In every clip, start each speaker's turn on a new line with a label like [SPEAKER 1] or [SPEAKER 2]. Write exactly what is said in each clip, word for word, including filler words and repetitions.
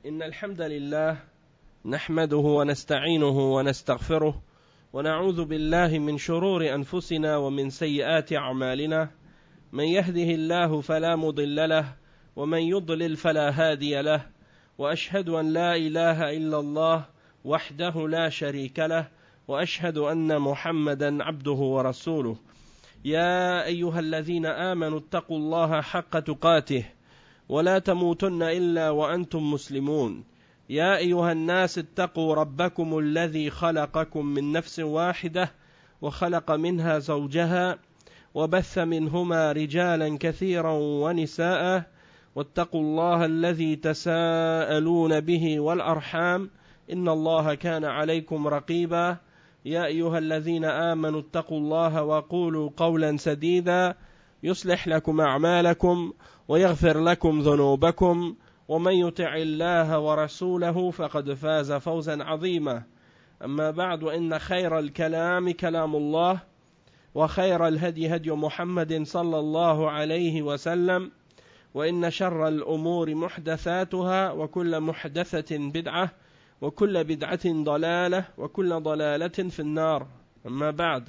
[SPEAKER 1] إن الحمد لله نحمده ونستعينه ونستغفره ونعوذ بالله من شرور أنفسنا ومن سيئات أعمالنا من يهده الله فلا مضل له ومن يضلل فلا هادي له وأشهد أن لا إله إلا الله وحده لا شريك له وأشهد أن محمدا عبده ورسوله يا أيها الذين آمنوا اتقوا الله حق تقاته ولا تموتن إلا وأنتم مسلمون يا أيها الناس اتقوا ربكم الذي خلقكم من نفس واحدة وخلق منها زوجها وبث منهما رجالا كثيرا ونساء واتقوا الله الذي تساءلون به والأرحام إن الله كان عليكم رقيبا يا أيها الذين آمنوا اتقوا الله وقولوا قولا سديدا يصلح لكم أعمالكم ويغفر لكم ذنوبكم ومن يطع الله ورسوله فقد فاز فوزا عظيما أما بعد وإن خير الكلام كلام الله وخير الهدي هدي محمد صلى الله عليه وسلم وإن شر الأمور محدثاتها وكل محدثة بدعة وكل بدعة ضلالة وكل ضلالة في النار أما بعد.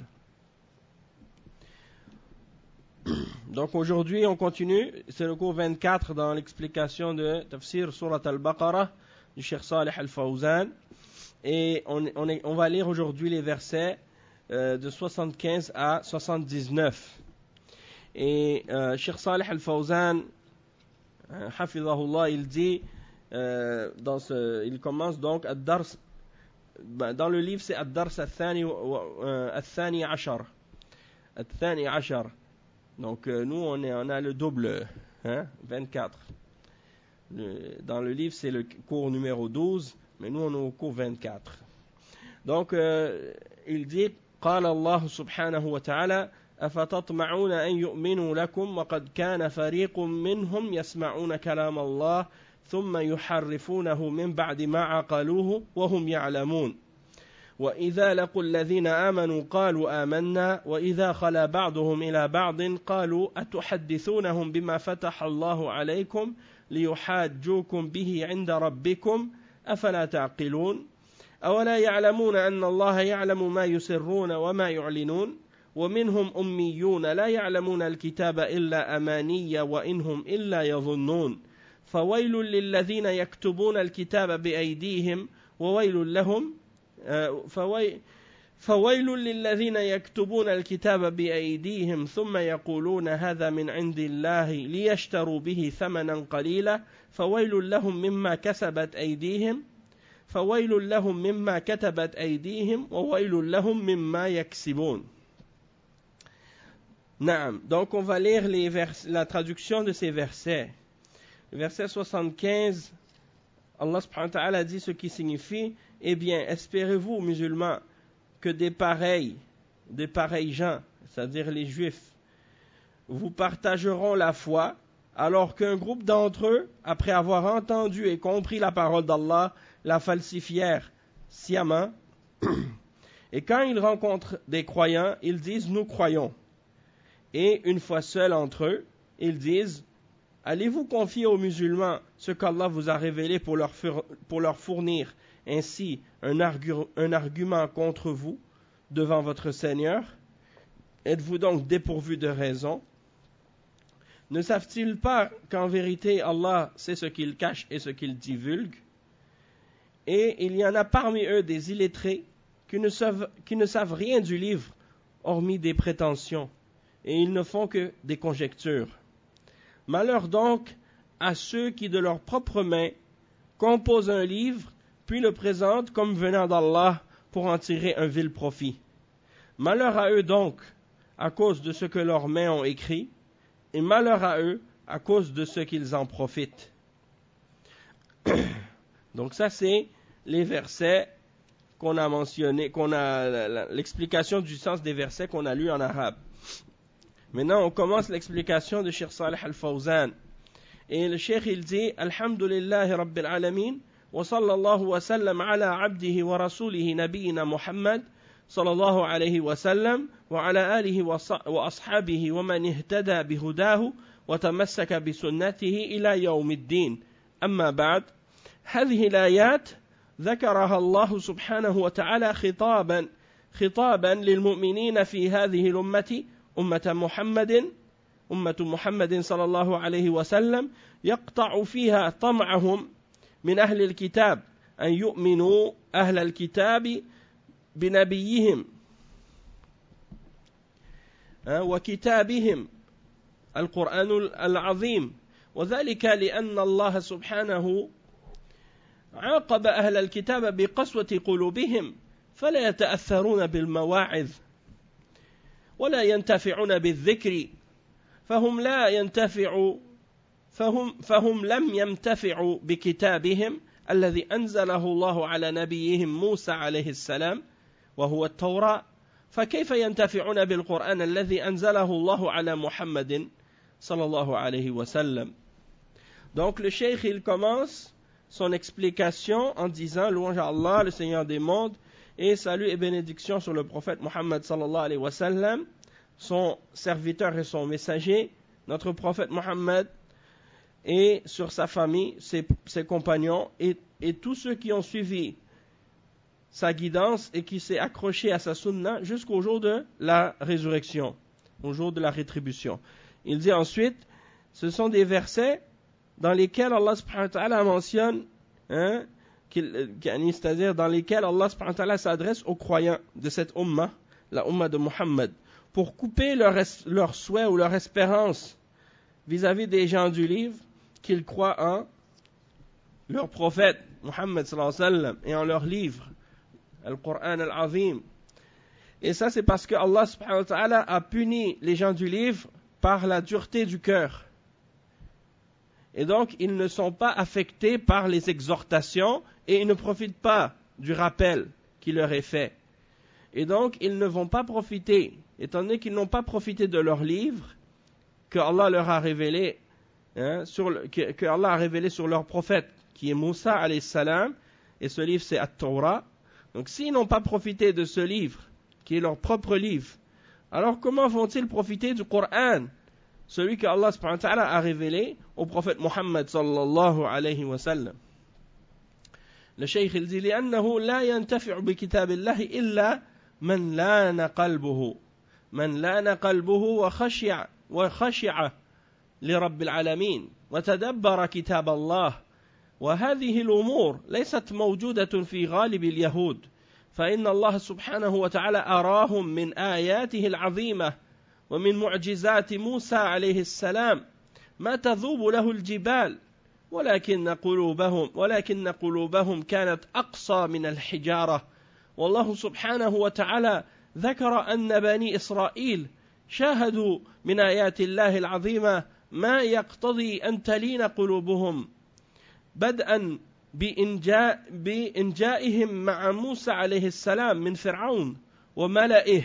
[SPEAKER 1] Donc aujourd'hui on continue, c'est le cours vingt-quatre dans l'explication de Tafsir Surat Al-Baqarah du Cheikh Salih Al-Fawzan et on, on, est, on va lire aujourd'hui les versets euh, de soixante-quinze à soixante-dix-neuf et euh, Cheikh Salih Al-Fawzan euh, Hafidhahullah il dit euh, dans ce, il commence donc Ad-Dars, dans le livre c'est Ad-Dars Al-Thani Al-Thani Ashar Al-Thani Ashar. Donc euh, nous on, est, on a le double, hein, vingt-quatre. Le, dans le livre c'est le cours numéro douze, mais nous on est au cours vingt-quatre. Donc euh, il dit قال الله سبحانه وتعالى أفتطمعون أن يؤمنوا لكم وقد كان فريق منهم يسمعون كلام الله ثم يحرفونه من بعد ما عقلوه وهم يعلمون وإذا لقوا الذين آمنوا قالوا آمنا وإذا خلا بعضهم إلى بعض قالوا أتحدثونهم بما فتح الله عليكم ليحاجوكم به عند ربكم أفلا تعقلون أولا يعلمون أن الله يعلم ما يسرون وما يعلنون ومنهم أميون لا يعلمون الكتاب إلا أماني وإنهم إلا يظنون فويل للذين يكتبون الكتاب بأيديهم وويل لهم فوي فويل للذين يكتبون الكتاب بأيديهم ثم يقولون هذا من عند الله ليشتروا به ثمنا قليلا فويل لهم مما كسبت أيديهم فويل لهم مما كتبت أيديهم وويل لهم مما يكسبون. Naam. Donc on va lire les vers, la traduction de ces versets. Le verset soixante-quinze, Allah subhanahu wa ta'ala dit ce qui signifie: eh bien, espérez-vous, musulmans, que des pareils, des pareils gens, c'est-à-dire les juifs, vous partageront la foi, alors qu'un groupe d'entre eux, après avoir entendu et compris la parole d'Allah, la falsifièrent sciemment, et quand ils rencontrent des croyants, ils disent « nous croyons ». Et une fois seuls entre eux, ils disent « allez-vous confier aux musulmans ce qu'Allah vous a révélé pour leur, pour leur fournir ainsi un, argu- un argument contre vous devant votre Seigneur? Êtes-vous donc dépourvus de raison? Ne savent-ils pas qu'en vérité Allah sait ce qu'ils cachent et ce qu'ils divulguent? Et il y en a parmi eux des illettrés qui ne savent, qui ne savent rien du livre, hormis des prétentions, et ils ne font que des conjectures. Malheur donc à ceux qui de leurs propres mains composent un livre puis le présentent comme venant d'Allah pour en tirer un vil profit. Malheur à eux donc à cause de ce que leurs mains ont écrit, et malheur à eux à cause de ce qu'ils en profitent. Donc ça c'est les versets qu'on a mentionnés, qu'on a l'explication du sens des versets qu'on a lus en arabe. Maintenant on commence l'explication de Cheikh Salih Al-Fawzan. Et le Cheikh il dit Alhamdulillahi Rabbil Alamin wa sallallahu wa sallam ala abdihi wa rasulihi nabiyina Muhammad sallallahu alayhi wa sallam wa ala alihi wa ashabihi wa man ihtada bihudahu wa tamassaka bi sunnatihi ila yawmiddin. Amma ba'd. هذه الآيات ذكرها الله سبحانه وتعالى خطابا خطابا للمؤمنين في هذه الأمة أمة محمد أمة محمد صلى الله عليه وسلم يقطع فيها طمعهم من أهل الكتاب أن يؤمنوا أهل الكتاب بنبيهم وكتابهم القرآن العظيم، وذلك لأن الله سبحانه عاقب أهل الكتاب بقسوة قلوبهم فلا يتأثرون بالمواعظ ولا ينتفعون بالذكر، فهم لا ينتفعوا فهم, فهم لم ينتفعوا بكتابهم الذي أنزله الله على نبيهم موسى عليه السلام وهو التوراة، فكيف ينتفعون بالقرآن الذي أنزله الله على محمد صلى الله عليه وسلم. Donc le cheikh il commence son explication en disant louange à Allah, le Seigneur des mondes, et salut et bénédiction sur le prophète Muhammad sallallahu alayhi wa sallam, son serviteur et son messager, notre prophète Muhammad, et sur sa famille, ses, ses compagnons, et, et tous ceux qui ont suivi sa guidance et qui s'est accroché à sa sunna jusqu'au jour de la résurrection, au jour de la rétribution. Il dit ensuite, ce sont des versets dans lesquels Allah subhanahu wa ta'ala mentionne, hein, c'est-à-dire dans lesquels Allah subhanahu wa ta'ala s'adresse aux croyants de cette umma, la umma de Muhammad, pour couper leur, leur souhait ou leur espérance vis-à-vis des gens du livre qu'ils croient en leur prophète Muhammad sallallahu alayhi wa sallam et en leur livre, Al-Qur'an al-Azim. Et ça c'est parce que Allah subhanahu wa ta'ala a puni les gens du livre par la dureté du cœur. Et donc, ils ne sont pas affectés par les exhortations et ils ne profitent pas du rappel qui leur est fait. Et donc, ils ne vont pas profiter, étant donné qu'ils n'ont pas profité de leur livre que Allah leur a révélé, hein, sur le, que, que Allah a révélé sur leur prophète, qui est Moussa alayhi salam, et ce livre c'est At-Torah. Donc, s'ils n'ont pas profité de ce livre, qui est leur propre livre, alors comment vont-ils profiter du Coran, celui que Allah subhanahu wa ta'ala a révélé au prophète Muhammad sallallahu alayhi wa sallam. Le cheikh il dit لأنه لا ينتفع بكتاب الله إلا من لان قلبه من لان قلبه وخشع وخشع لرب العالمين وتدبر كتاب الله، وهذه الأمور ليست موجودة في غالب اليهود، فإن الله سبحانه وتعالى أراهم من آياته العظيمة ومن معجزات موسى عليه السلام ما تذوب له الجبال، ولكن قلوبهم ولكن قلوبهم كانت أقسى من الحجارة. والله سبحانه وتعالى ذكر أن بني إسرائيل شاهدوا من آيات الله العظيمة ما يقتضي أن تلين قلوبهم، بدءا بإنجاء بإنجائهم مع موسى عليه السلام من فرعون وملئه،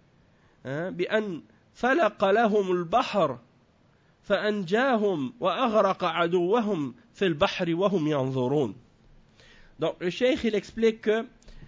[SPEAKER 1] بأن فلق لهم البحر فأنجاهم وأغرق عدوهم في البحر وهم ينظرون. Donc le cheikh il explique que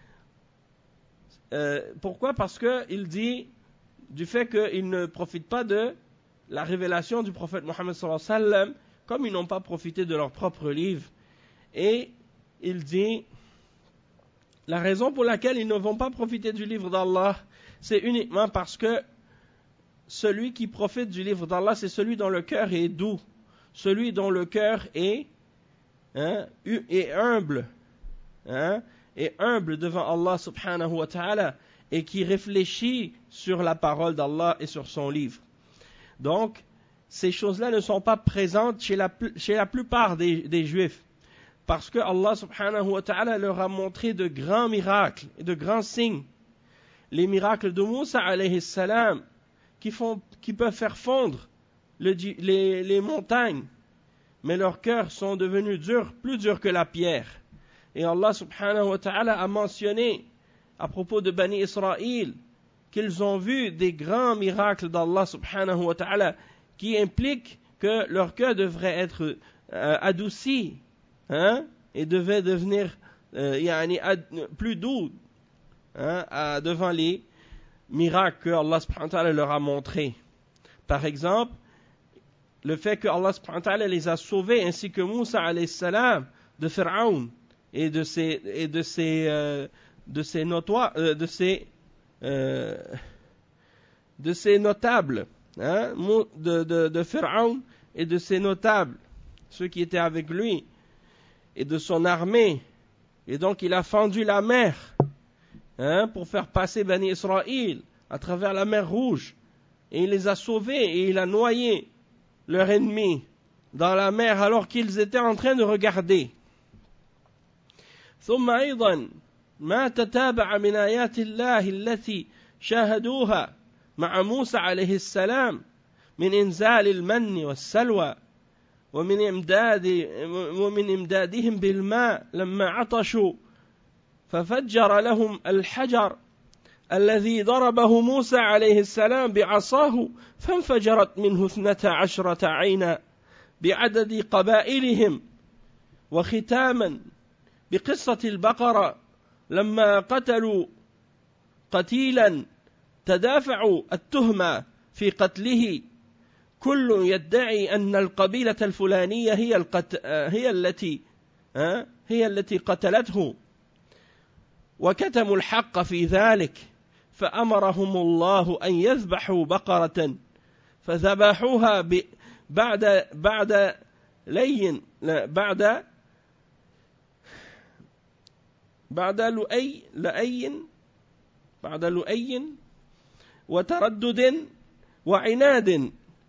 [SPEAKER 1] euh, pourquoi, parce que il dit du fait qu'ils ne profitent pas de la révélation du prophète Mohammed sallallahu alayhi wa sallam, comme ils n'ont pas profité de leur propre livre. Et il dit la raison pour laquelle ils ne vont pas profiter du livre d'Allah, c'est uniquement parce que celui qui profite du livre d'Allah, c'est celui dont le cœur est doux, celui dont le cœur est, hein, est humble, hein, est humble devant Allah subhanahu wa ta'ala, et qui réfléchit sur la parole d'Allah et sur son livre. Donc, ces choses-là ne sont pas présentes chez la, chez la plupart des, des Juifs, parce que Allah subhanahu wa ta'ala leur a montré de grands miracles et de grands signes. Les miracles de Moussa alayhi salam, qui, font, qui peuvent faire fondre le, les, les montagnes, mais leurs cœurs sont devenus durs, plus durs que la pierre. Et Allah subhanahu wa ta'ala a mentionné à propos de Bani Israël qu'ils ont vu des grands miracles d'Allah subhanahu wa ta'ala qui impliquent que leur cœur devrait être euh, adouci, hein, et devait devenir euh, yani, ad, plus doux, hein, à, devant les miracles que Allah subhanahu wa ta'ala leur a montrés. Par exemple, le fait que Allah subhanahu wa ta'ala les a sauvés, ainsi que Moussa alayhi salam, de Pharaon et de ses, et de ses, euh, de ses notoires, euh, de ses, euh, de ses notables, hein, de, de, de Pharaon et de ses notables, ceux qui étaient avec lui, et de son armée. Et donc il a fendu la mer, hein, pour faire passer Bani Israël à travers la mer Rouge. Et il les a sauvés et il a noyé leurs ennemis dans la mer alors qu'ils étaient en train de regarder. ثم أيضا ما تتابع من آيات الله التي شاهدوها مع موسى عليه السلام من إنزال المن والسلوى ومن إمداد ومن إمدادهم بالماء لما عطشوا ففجر لهم الحجر الذي ضربه موسى عليه السلام بعصاه فانفجرت منه اثنتا عشرة عينا بعدد قبائلهم. وختاما بقصة البقرة لما قتلوا قتيلا تدافعوا التهمة في قتله كل يدعي أن القبيلة الفلانية هي القت... هي التي هي التي قتلته وكتموا الحق في ذلك فأمرهم الله أن يذبحوا بقرة فذبحوها ب... بعد بعد لين بعد بعد لؤي لأي بعد لؤي وتردد وعناد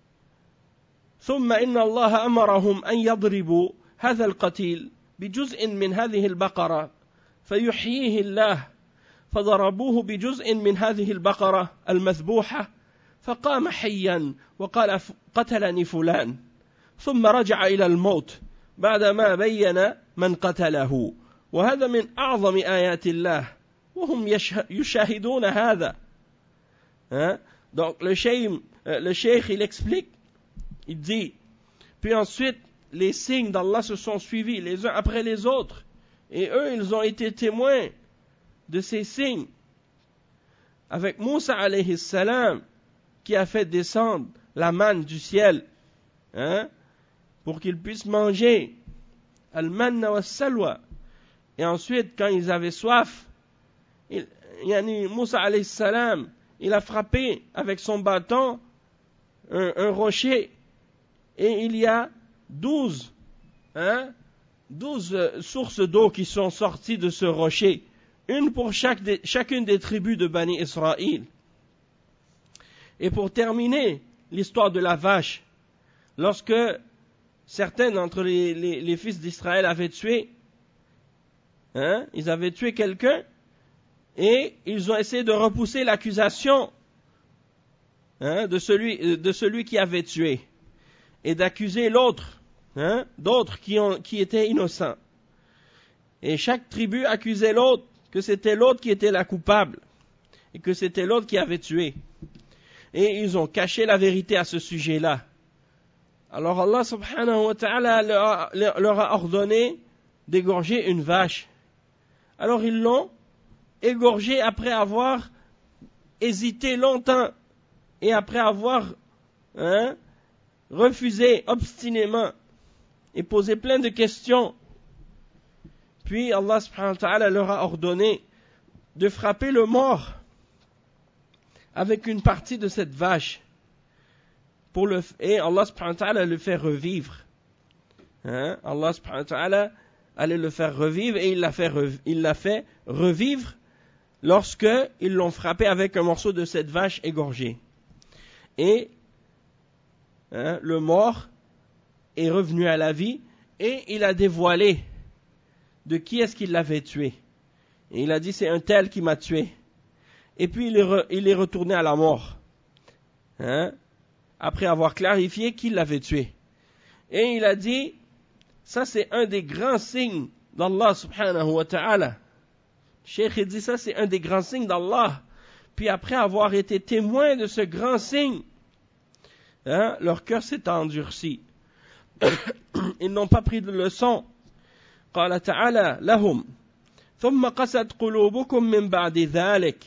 [SPEAKER 1] ثم إن الله أمرهم أن يضربوا هذا القتيل بجزء من هذه البقرة فيحييه الله فضربوه بجزء من هذه البقرة المذبوحة فقام حيا وقال قتلني فلان ثم رجع إلى الموت بعدما بين من قتله. وهذا من أعظم آيات الله وهم يشاهدون هذا. Hein? Donc le cheikh, le cheikh il explique, il dit, puis ensuite les signes d'Allah se sont suivis les uns après les autres et eux ils ont été témoins de ces signes avec Moussa alayhi salam qui a fait descendre la manne du ciel, hein, pour qu'ils puissent manger al-manna wa salwa. Et ensuite quand ils avaient soif, il, yani Moussa alayhi salam il a frappé avec son bâton un, un rocher et il y a douze, hein, douze sources d'eau qui sont sorties de ce rocher, une pour chaque des, chacune des tribus de Bani Israël. Et pour terminer l'histoire de la vache, lorsque certains d'entre les, les, les fils d'Israël avaient tué, hein, ils avaient tué quelqu'un, et ils ont essayé de repousser l'accusation, hein, de celui, de celui qui avait tué, et d'accuser l'autre, hein, d'autres qui, ont, qui étaient innocents. Et chaque tribu accusait l'autre que c'était l'autre qui était la coupable, et que c'était l'autre qui avait tué. Et ils ont caché la vérité à ce sujet-là. Alors Allah subhanahu wa ta'ala leur, leur a ordonné d'égorger une vache. Alors ils l'ont égorgé après avoir hésité longtemps et après avoir, hein, refusé obstinément et posé plein de questions. Puis Allah subhanahu wa ta'ala leur a ordonné de frapper le mort avec une partie de cette vache pour le, et Allah subhanahu wa ta'ala le fait revivre. Hein? Allah subhanahu wa ta'ala allait le faire revivre et il l'a fait, il l'a fait revivre lorsque ils l'ont frappé avec un morceau de cette vache égorgée. Et hein, le mort est revenu à la vie et il a dévoilé de qui est-ce qu'il l'avait tué. Et il a dit c'est un tel qui m'a tué. Et puis il est, re, il est retourné à la mort, hein, après avoir clarifié qui l'avait tué. Et il a dit ça c'est un des grands signes d'Allah subhanahu wa ta'ala. Cheikh dit ça c'est un des grands signes d'Allah. Puis après avoir été témoin de ce grand signe, hein, leur cœur s'est endurci. Ils n'ont pas pris de leçon. قال تعالى لهم ثم قست قلوبكم من بعد ذلك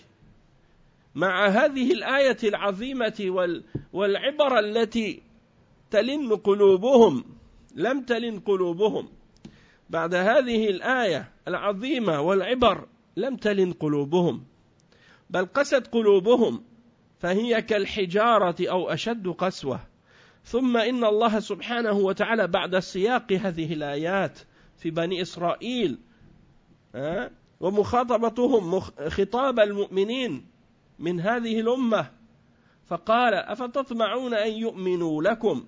[SPEAKER 1] مع هذه الآية العظيمة والعبر التي تلن قلوبهم لم تلن قلوبهم. بعد هذه الآية العظيمة والعبر لم تلن قلوبهم بل قست قلوبهم فهي كالحجارة أو أشد قسوة. ثم إن الله سبحانه وتعالى بعد سياق هذه الآيات في بني إسرائيل ومخاطبتهم خطاب المؤمنين من هذه الأمة فقال أفتطمعون أن يؤمنوا لكم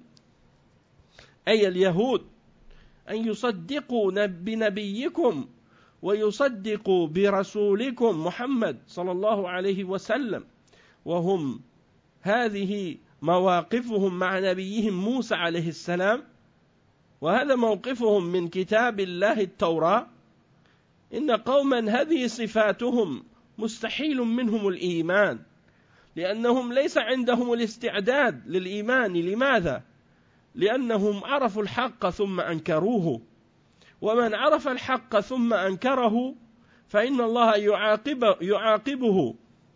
[SPEAKER 1] أي اليهود أن يصدقوا بنبيكم ويصدقوا برسولكم محمد صلى الله عليه وسلم وهم هذه مواقفهم مع نبيهم موسى عليه السلام وهذا موقفهم من كتاب الله التوراة. إن قوما هذه صفاتهم مستحيل منهم الإيمان لأنهم ليس عندهم الاستعداد للإيمان. لماذا؟ لأنهم عرفوا الحق ثم أنكروه ومن عرف الحق ثم أنكره فإن الله يعاقب يعاقبه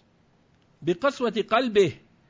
[SPEAKER 1] بقسوة قلبه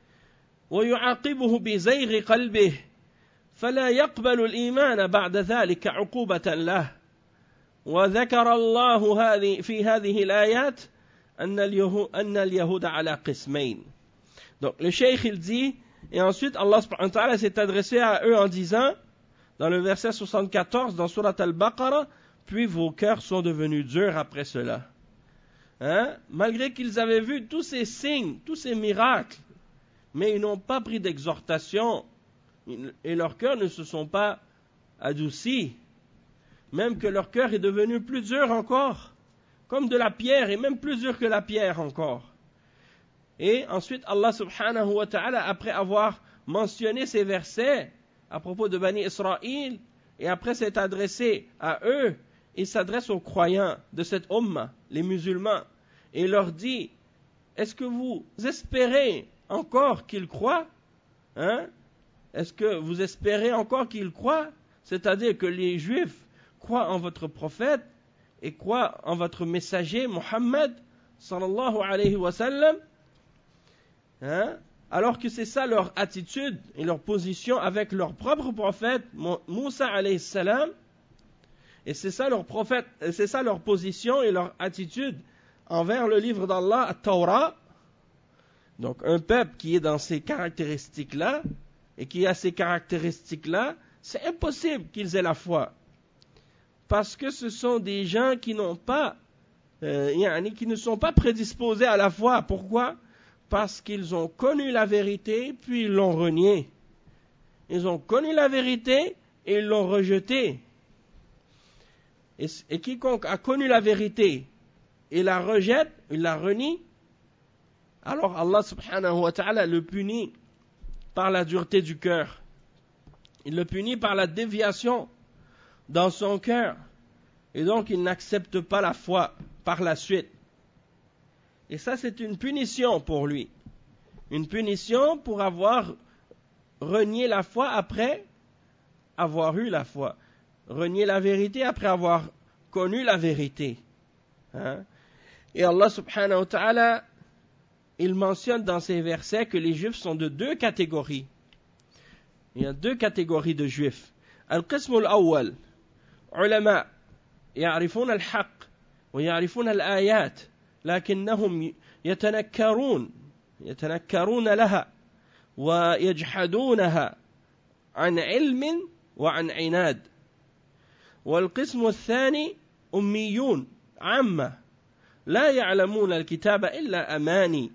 [SPEAKER 1] ويعاقبه بزيغ قلبه فلا يقبل الإيمان بعد ذلك عقوبة له. وذكر الله هذه في هذه الآيات أن اليهود, أن اليهود على قسمين. Donc le cheikh il dit, et ensuite Allah subhanahu wa ta'ala s'est adressé à eux en disant, dans le verset soixante-quatorze dans Surat Al-Baqarah, puis vos cœurs sont devenus durs après cela. Hein? Malgré qu'ils avaient vu tous ces signes, tous ces miracles, mais ils n'ont pas pris d'exhortation et leurs cœurs ne se sont pas adoucis. Même que leur cœur est devenu plus dur encore, comme de la pierre et même plus dur que la pierre encore. Et ensuite Allah subhanahu wa ta'ala, après avoir mentionné ces versets à propos de Bani Israël et après s'être adressé à eux, il s'adresse aux croyants de cette umma, les musulmans, et il leur dit, est-ce que vous espérez encore qu'ils croient? Hein? Est-ce que vous espérez encore qu'ils croient? C'est-à-dire que les juifs croient en votre prophète et croient en votre messager Muhammad sallallahu alayhi wa sallam, hein? Alors que c'est ça leur attitude et leur position avec leur propre prophète Moussa alayhi salam, et c'est ça leur prophète, c'est ça leur position et leur attitude envers le livre d'Allah, At-Tawrah. Donc un peuple qui est dans ces caractéristiques-là et qui a ces caractéristiques-là, c'est impossible qu'ils aient la foi. Parce que ce sont des gens qui n'ont pas, euh, qui ne sont pas prédisposés à la foi. Pourquoi? Parce qu'ils ont connu la vérité, puis ils l'ont reniée. Ils ont connu la vérité et ils l'ont rejetée. Et, et quiconque a connu la vérité et la rejette, il la renie, alors Allah subhanahu wa ta'ala le punit par la dureté du cœur. Il le punit par la déviation dans son cœur. Et donc il n'accepte pas la foi par la suite. Et ça c'est une punition pour lui. Une punition pour avoir renié la foi après avoir eu la foi. Renier la vérité après avoir connu la vérité. Hein? Et Allah subhanahu wa ta'ala, il mentionne dans ces versets que les juifs sont de deux catégories. Il y a deux catégories de juifs. Al-Qism al-Awwal, ulama, يعرفون الحق ويعرفون الآيات لكنهم يتنكرون يتنكرون لها ويجحدونها عن علم وعن عناد. والقسم الثاني أميون عامة لا يعلمون الكتاب إلا أماني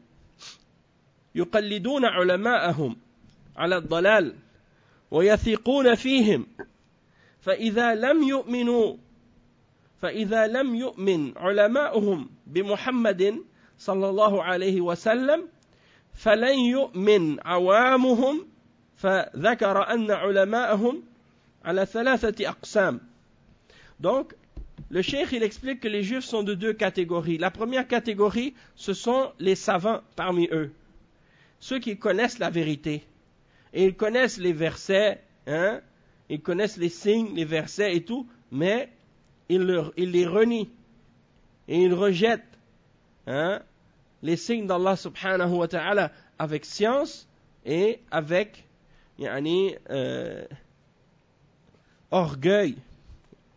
[SPEAKER 1] يقلدون علماءهم على الضلال ويثقون فيهم فإذا لم يؤمنوا فإذا لم يؤمن علماؤهم بمحمد صلى الله عليه وسلم فلن يؤمن عوامهم فذكر أن علماءهم على ثلاثة أقسام. Donc, le cheikh il explique que les juifs sont de deux catégories. La première catégorie, ce sont les savants parmi eux, ceux qui connaissent la vérité. Et ils connaissent les versets, hein, ils connaissent les signes, les versets et tout, mais ils, leur, ils les renient et ils rejettent hein, les signes d'Allah subhanahu wa ta'ala avec science et avec yani, euh, orgueil.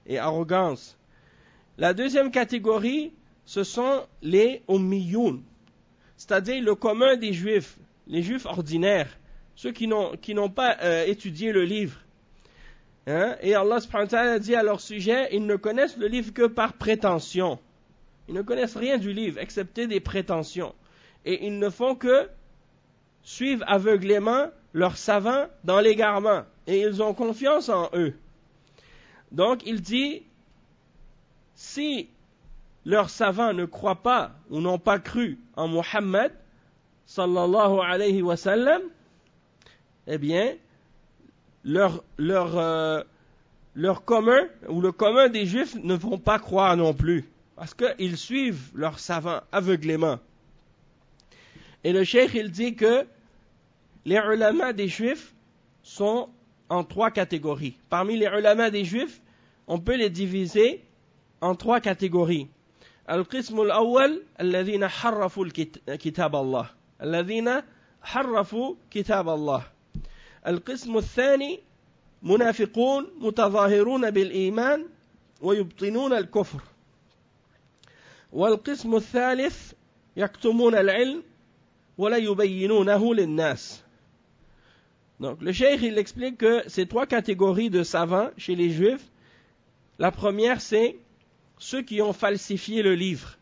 [SPEAKER 1] et arrogance. La deuxième catégorie, ce sont les ummiyoun, c'est-à-dire le commun des juifs, les juifs ordinaires, ceux qui n'ont, qui n'ont pas euh, étudié le livre. Hein? Et Allah subhanahu wa ta'ala dit à leur sujet, ils ne connaissent le livre que par prétention. Ils ne connaissent rien du livre, excepté des prétentions. Et ils ne font que suivre aveuglément leurs savants dans l'égarement. Et ils ont confiance en eux. Donc il dit, si leurs savants ne croient pas ou n'ont pas cru en Muhammad, sallallahu alayhi wa sallam, eh bien, leur, leur, euh, leur commun, ou le commun des juifs ne vont pas croire non plus. Parce qu'ils suivent leurs savants aveuglément. Et le cheikh, il dit que les ulama des juifs sont en trois catégories. Parmi les ulama des juifs, on peut les diviser en trois catégories. القسم الأول الذين حرفوا كتاب الله الذين حرفوا كتاب الله القسم الثاني منافقون متظاهرون بالإيمان ويبطنون الكفر والقسم الثالث يكتمون العلم ولا يبينونه للناس. Donc le cheikh il explique que ces trois catégories de savants chez les juifs, la première c'est ceux qui ont falsifié le livre.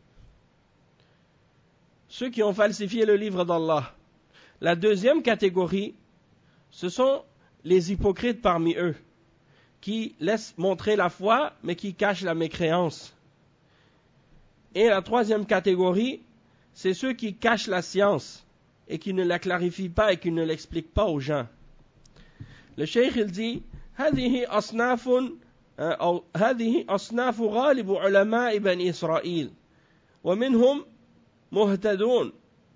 [SPEAKER 1] Ceux qui ont falsifié le livre d'Allah. La deuxième catégorie, ce sont les hypocrites parmi eux, qui laissent montrer la foi, mais qui cachent la mécréance. Et la troisième catégorie, c'est ceux qui cachent la science, et qui ne la clarifient pas et qui ne l'expliquent pas aux gens. Le cheikh il dit, هذه أصناف أو هذه أصناف غالب علماء بني إسرائيل ومنهم مهتدون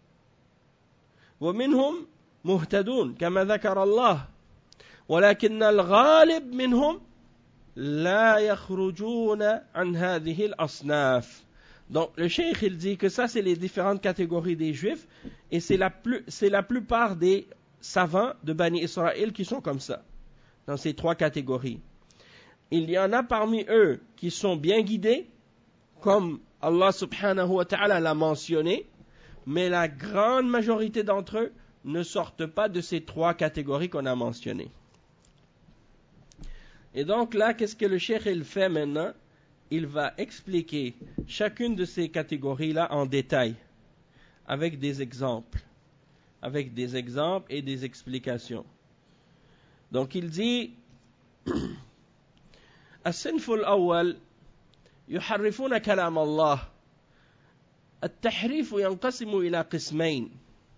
[SPEAKER 1] ومنهم مهتدون كما ذكر الله ولكن الغالب منهم لا يخرجون عن هذه الأصناف. Donc le cheikh il dit que ça c'est les différentes catégories des juifs et c'est la, plus, c'est la plupart des savants de Bani Israël qui sont comme ça, dans ces trois catégories. Il y en a parmi eux qui sont bien guidés, comme Allah subhanahu wa ta'ala l'a mentionné, mais la grande majorité d'entre eux ne sortent pas de ces trois catégories qu'on a mentionnées. Et donc là, qu'est-ce que le cheikh il fait maintenant? Il va expliquer chacune de ces catégories-là en détail, avec des exemples, avec des exemples et des explications. Donc il dit الصنف الأول يحرفون كلام الله. التحريف ينقسم إلى قسمين: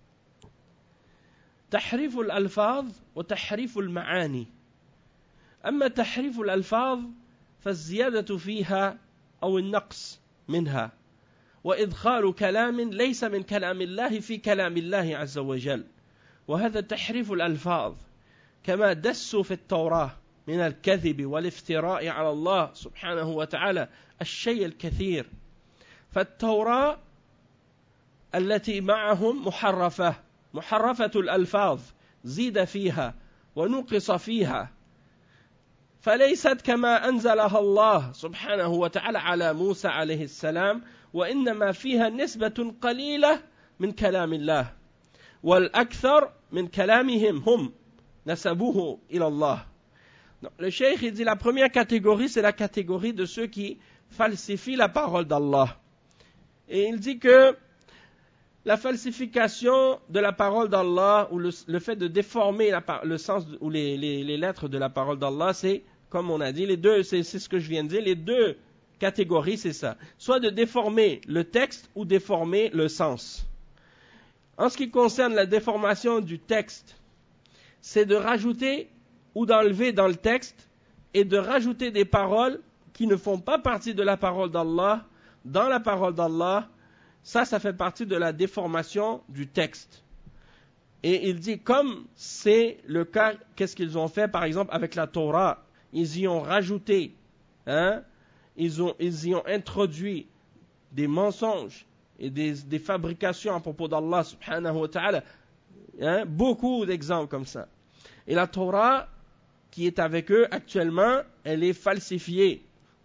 [SPEAKER 1] تحريف الألفاظ وتحريف المعاني. أما تحريف الألفاظ فالزيادة فيها أو النقص منها وإدخال كلام ليس من كلام الله في كلام الله عز وجل، وهذا تحريف الألفاظ كما دسوا في التوراة من الكذب والافتراء على الله سبحانه وتعالى الشيء الكثير. فالتوراة التي معهم محرفة محرفة الألفاظ، زيد فيها ونقص فيها، فليست كما أنزلها الله سبحانه وتعالى على موسى عليه السلام، وإنما فيها نسبة قليلة من كلام الله والأكثر من كلامهم هم نسبوه إلى الله. Donc, le cheikh il dit la première catégorie c'est la catégorie de ceux qui falsifient la parole d'Allah. Et il dit que la falsification de la parole d'Allah ou le, le fait de déformer la, le sens ou les, les, les lettres de la parole d'Allah, c'est comme on a dit les deux, c'est, c'est ce que je viens de dire, les deux catégories c'est ça, soit de déformer le texte ou déformer le sens. En ce qui concerne la déformation du texte, c'est de rajouter ou d'enlever dans le texte et de rajouter des paroles qui ne font pas partie de la parole d'Allah dans la parole d'Allah. Ça, ça fait partie de la déformation du texte. Et il dit, comme c'est le cas, qu'est-ce qu'ils ont fait par exemple avec la Torah? Ils y ont rajouté, hein, ils, ont, ils y ont introduit des mensonges et des, des fabrications à propos d'Allah subhanahu wa ta'ala, hein, beaucoup d'exemples comme ça. Et la Torah qui est avec eux actuellement, elle est falsifiée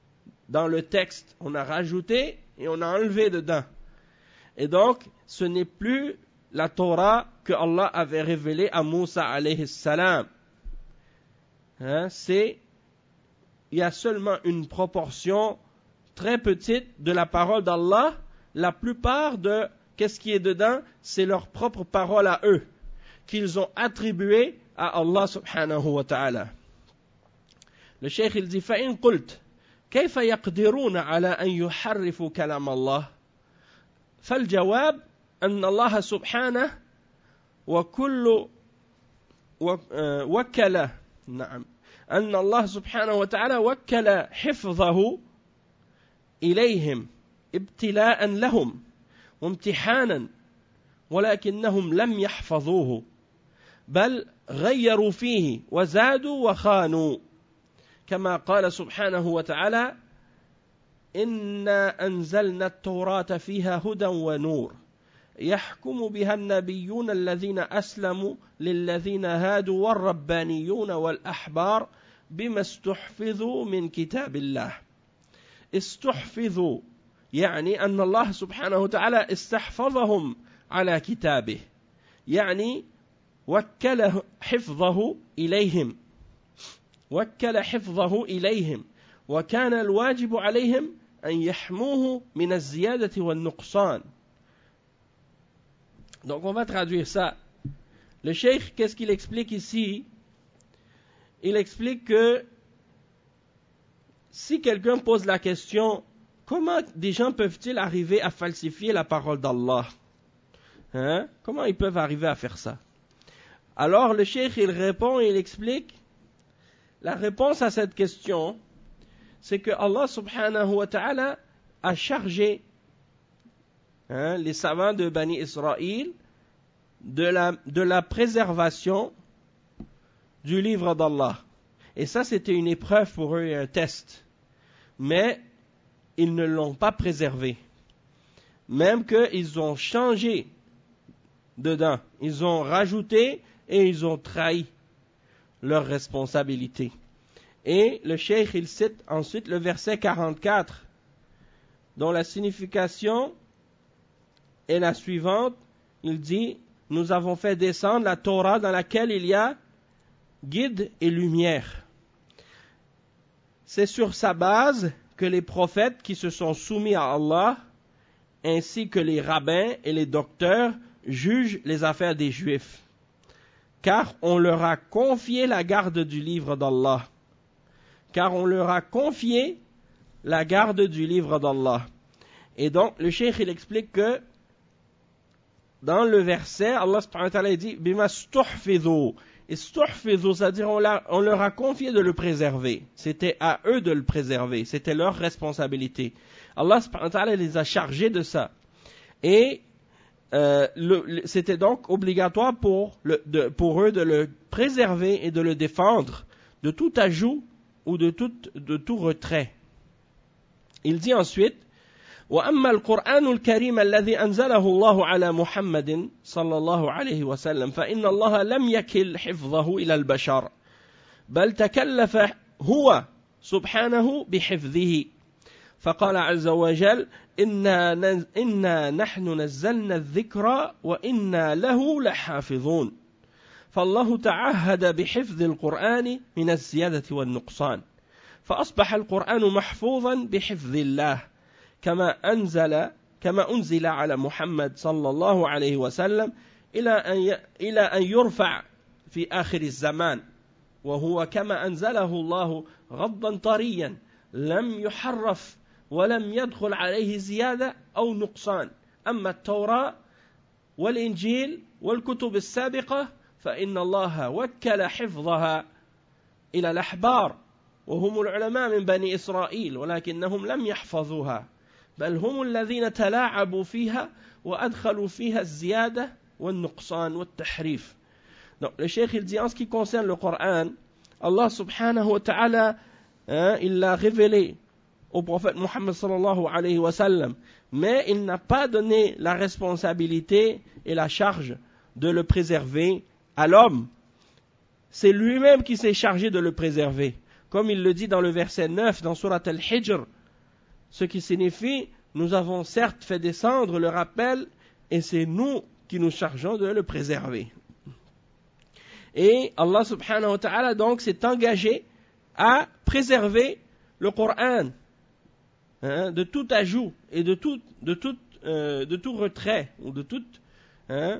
[SPEAKER 1] dans le texte, on a rajouté et on a enlevé dedans. Et donc, ce n'est plus la Torah que Allah avait révélée à Moussa alayhi salam. Hein, c'est, il y a seulement une proportion très petite de la parole d'Allah. La plupart de qu'est-ce qui est dedans, c'est leur propre parole à eux, qu'ils ont attribuée à Allah subhanahu wa ta'ala. Le cheikh il dit فَإِنْ قُلْتَ كيف يقدرون على أن يحرفوا كلام الله فالجواب أن الله سبحانه وكل وكل نعم أن الله سبحانه وتعالى وكل حفظه إليهم ابتلاء لهم وامتحانا ولكنهم لم يحفظوه بل غيروا فيه وزادوا وخانوا كما قال سبحانه وتعالى إنا أنزلنا التوراة فيها هدى ونور يحكم بها النبيون الذين أسلموا للذين هادوا والربانيون والأحبار بما استحفظوا من كتاب الله. استحفظوا يعني أن الله سبحانه وتعالى استحفظهم على كتابه، يعني وكل حفظه إليهم وكل حفظه إليهم وكان الواجب عليهم أن يحموه من الزيادة والنقصان. Donc on va traduire ça. Le cheikh, qu'est-ce qu'il explique ici? Il explique que si quelqu'un pose la question, comment des gens peuvent-ils arriver à falsifier la parole d'Allah? Hein? Comment ils peuvent arriver à faire ça? Alors le cheikh il répond et il explique. La réponse à cette question, c'est que Allah subhanahu wa ta'ala a chargé hein, les savants de Bani Israël de la, de la préservation du livre d'Allah. Et ça, c'était une épreuve pour eux et un test. Mais ils ne l'ont pas préservé. Même qu'ils ont changé dedans. Ils ont rajouté et ils ont trahi leur responsabilité. Et le cheikh, il cite ensuite le verset quarante-quatre, dont la signification est la suivante. Il dit, nous avons fait descendre la Torah dans laquelle il y a guide et lumière. C'est sur sa base que les prophètes qui se sont soumis à Allah, ainsi que les rabbins et les docteurs, jugent les affaires des Juifs. Car on leur a confié la garde du livre d'Allah. Car on leur a confié la garde du livre d'Allah. Et donc, le cheikh, il explique que dans le verset, Allah subhanahu wa ta'ala dit bima stuhfidhu. Et stuhfidhu, c'est-à-dire on, on leur a confié de le préserver. C'était à eux de le préserver. C'était leur responsabilité. Allah subhanahu wa ta'ala les a chargés de ça. Et euh, le, le, c'était donc obligatoire pour, le, de, pour eux de le préserver et de le défendre de tout ajout ou de tout, de tout retrait. Il dit ensuite وأما القرآن الكريم الذي أنزله الله على محمد صلى الله عليه وسلم فإن الله لم يكل حفظه إلى البشر بل تكلف هو سبحانه بحفظه فقال عز وجل إنا, إنا نحن نزلنا الذكر وإنا له لحافظون فالله تعهد بحفظ القرآن من الزيادة والنقصان فأصبح القرآن محفوظا بحفظ الله كما أنزل كما أنزل على محمد صلى الله عليه وسلم إلى أن إلى أن يرفع في آخر الزمان وهو كما أنزله الله غضا طريا لم يحرف ولم يدخل عليه زيادة أو نقصان أما التوراة والإنجيل والكتب السابقة فإن الله وكل حفظها إلى الأحبار وهم العلماء من بني إسرائيل ولكنهم لم يحفظوها بل هم الذين تلاعبوا فيها وأدخلوا فيها الزيادة والنقصان والتحريف. Donc le cheikh il dit en ce qui concerne le Coran, Allah subhanahu wa ta'ala hein, il l'a révélé au prophète Muhammad sallallahu alayhi wa sallam, mais il n'a pas donné la responsabilité et la charge de le préserver à l'homme. C'est lui-même qui s'est chargé de le préserver. Comme il le dit dans le verset neuf dans Surat Al-Hijr, ce qui signifie nous avons certes fait descendre le rappel et c'est nous qui nous chargeons de le préserver. Et Allah subhanahu wa ta'ala donc s'est engagé à préserver le Coran hein, de tout ajout et de tout, de tout, euh, de tout retrait ou de toute, hein,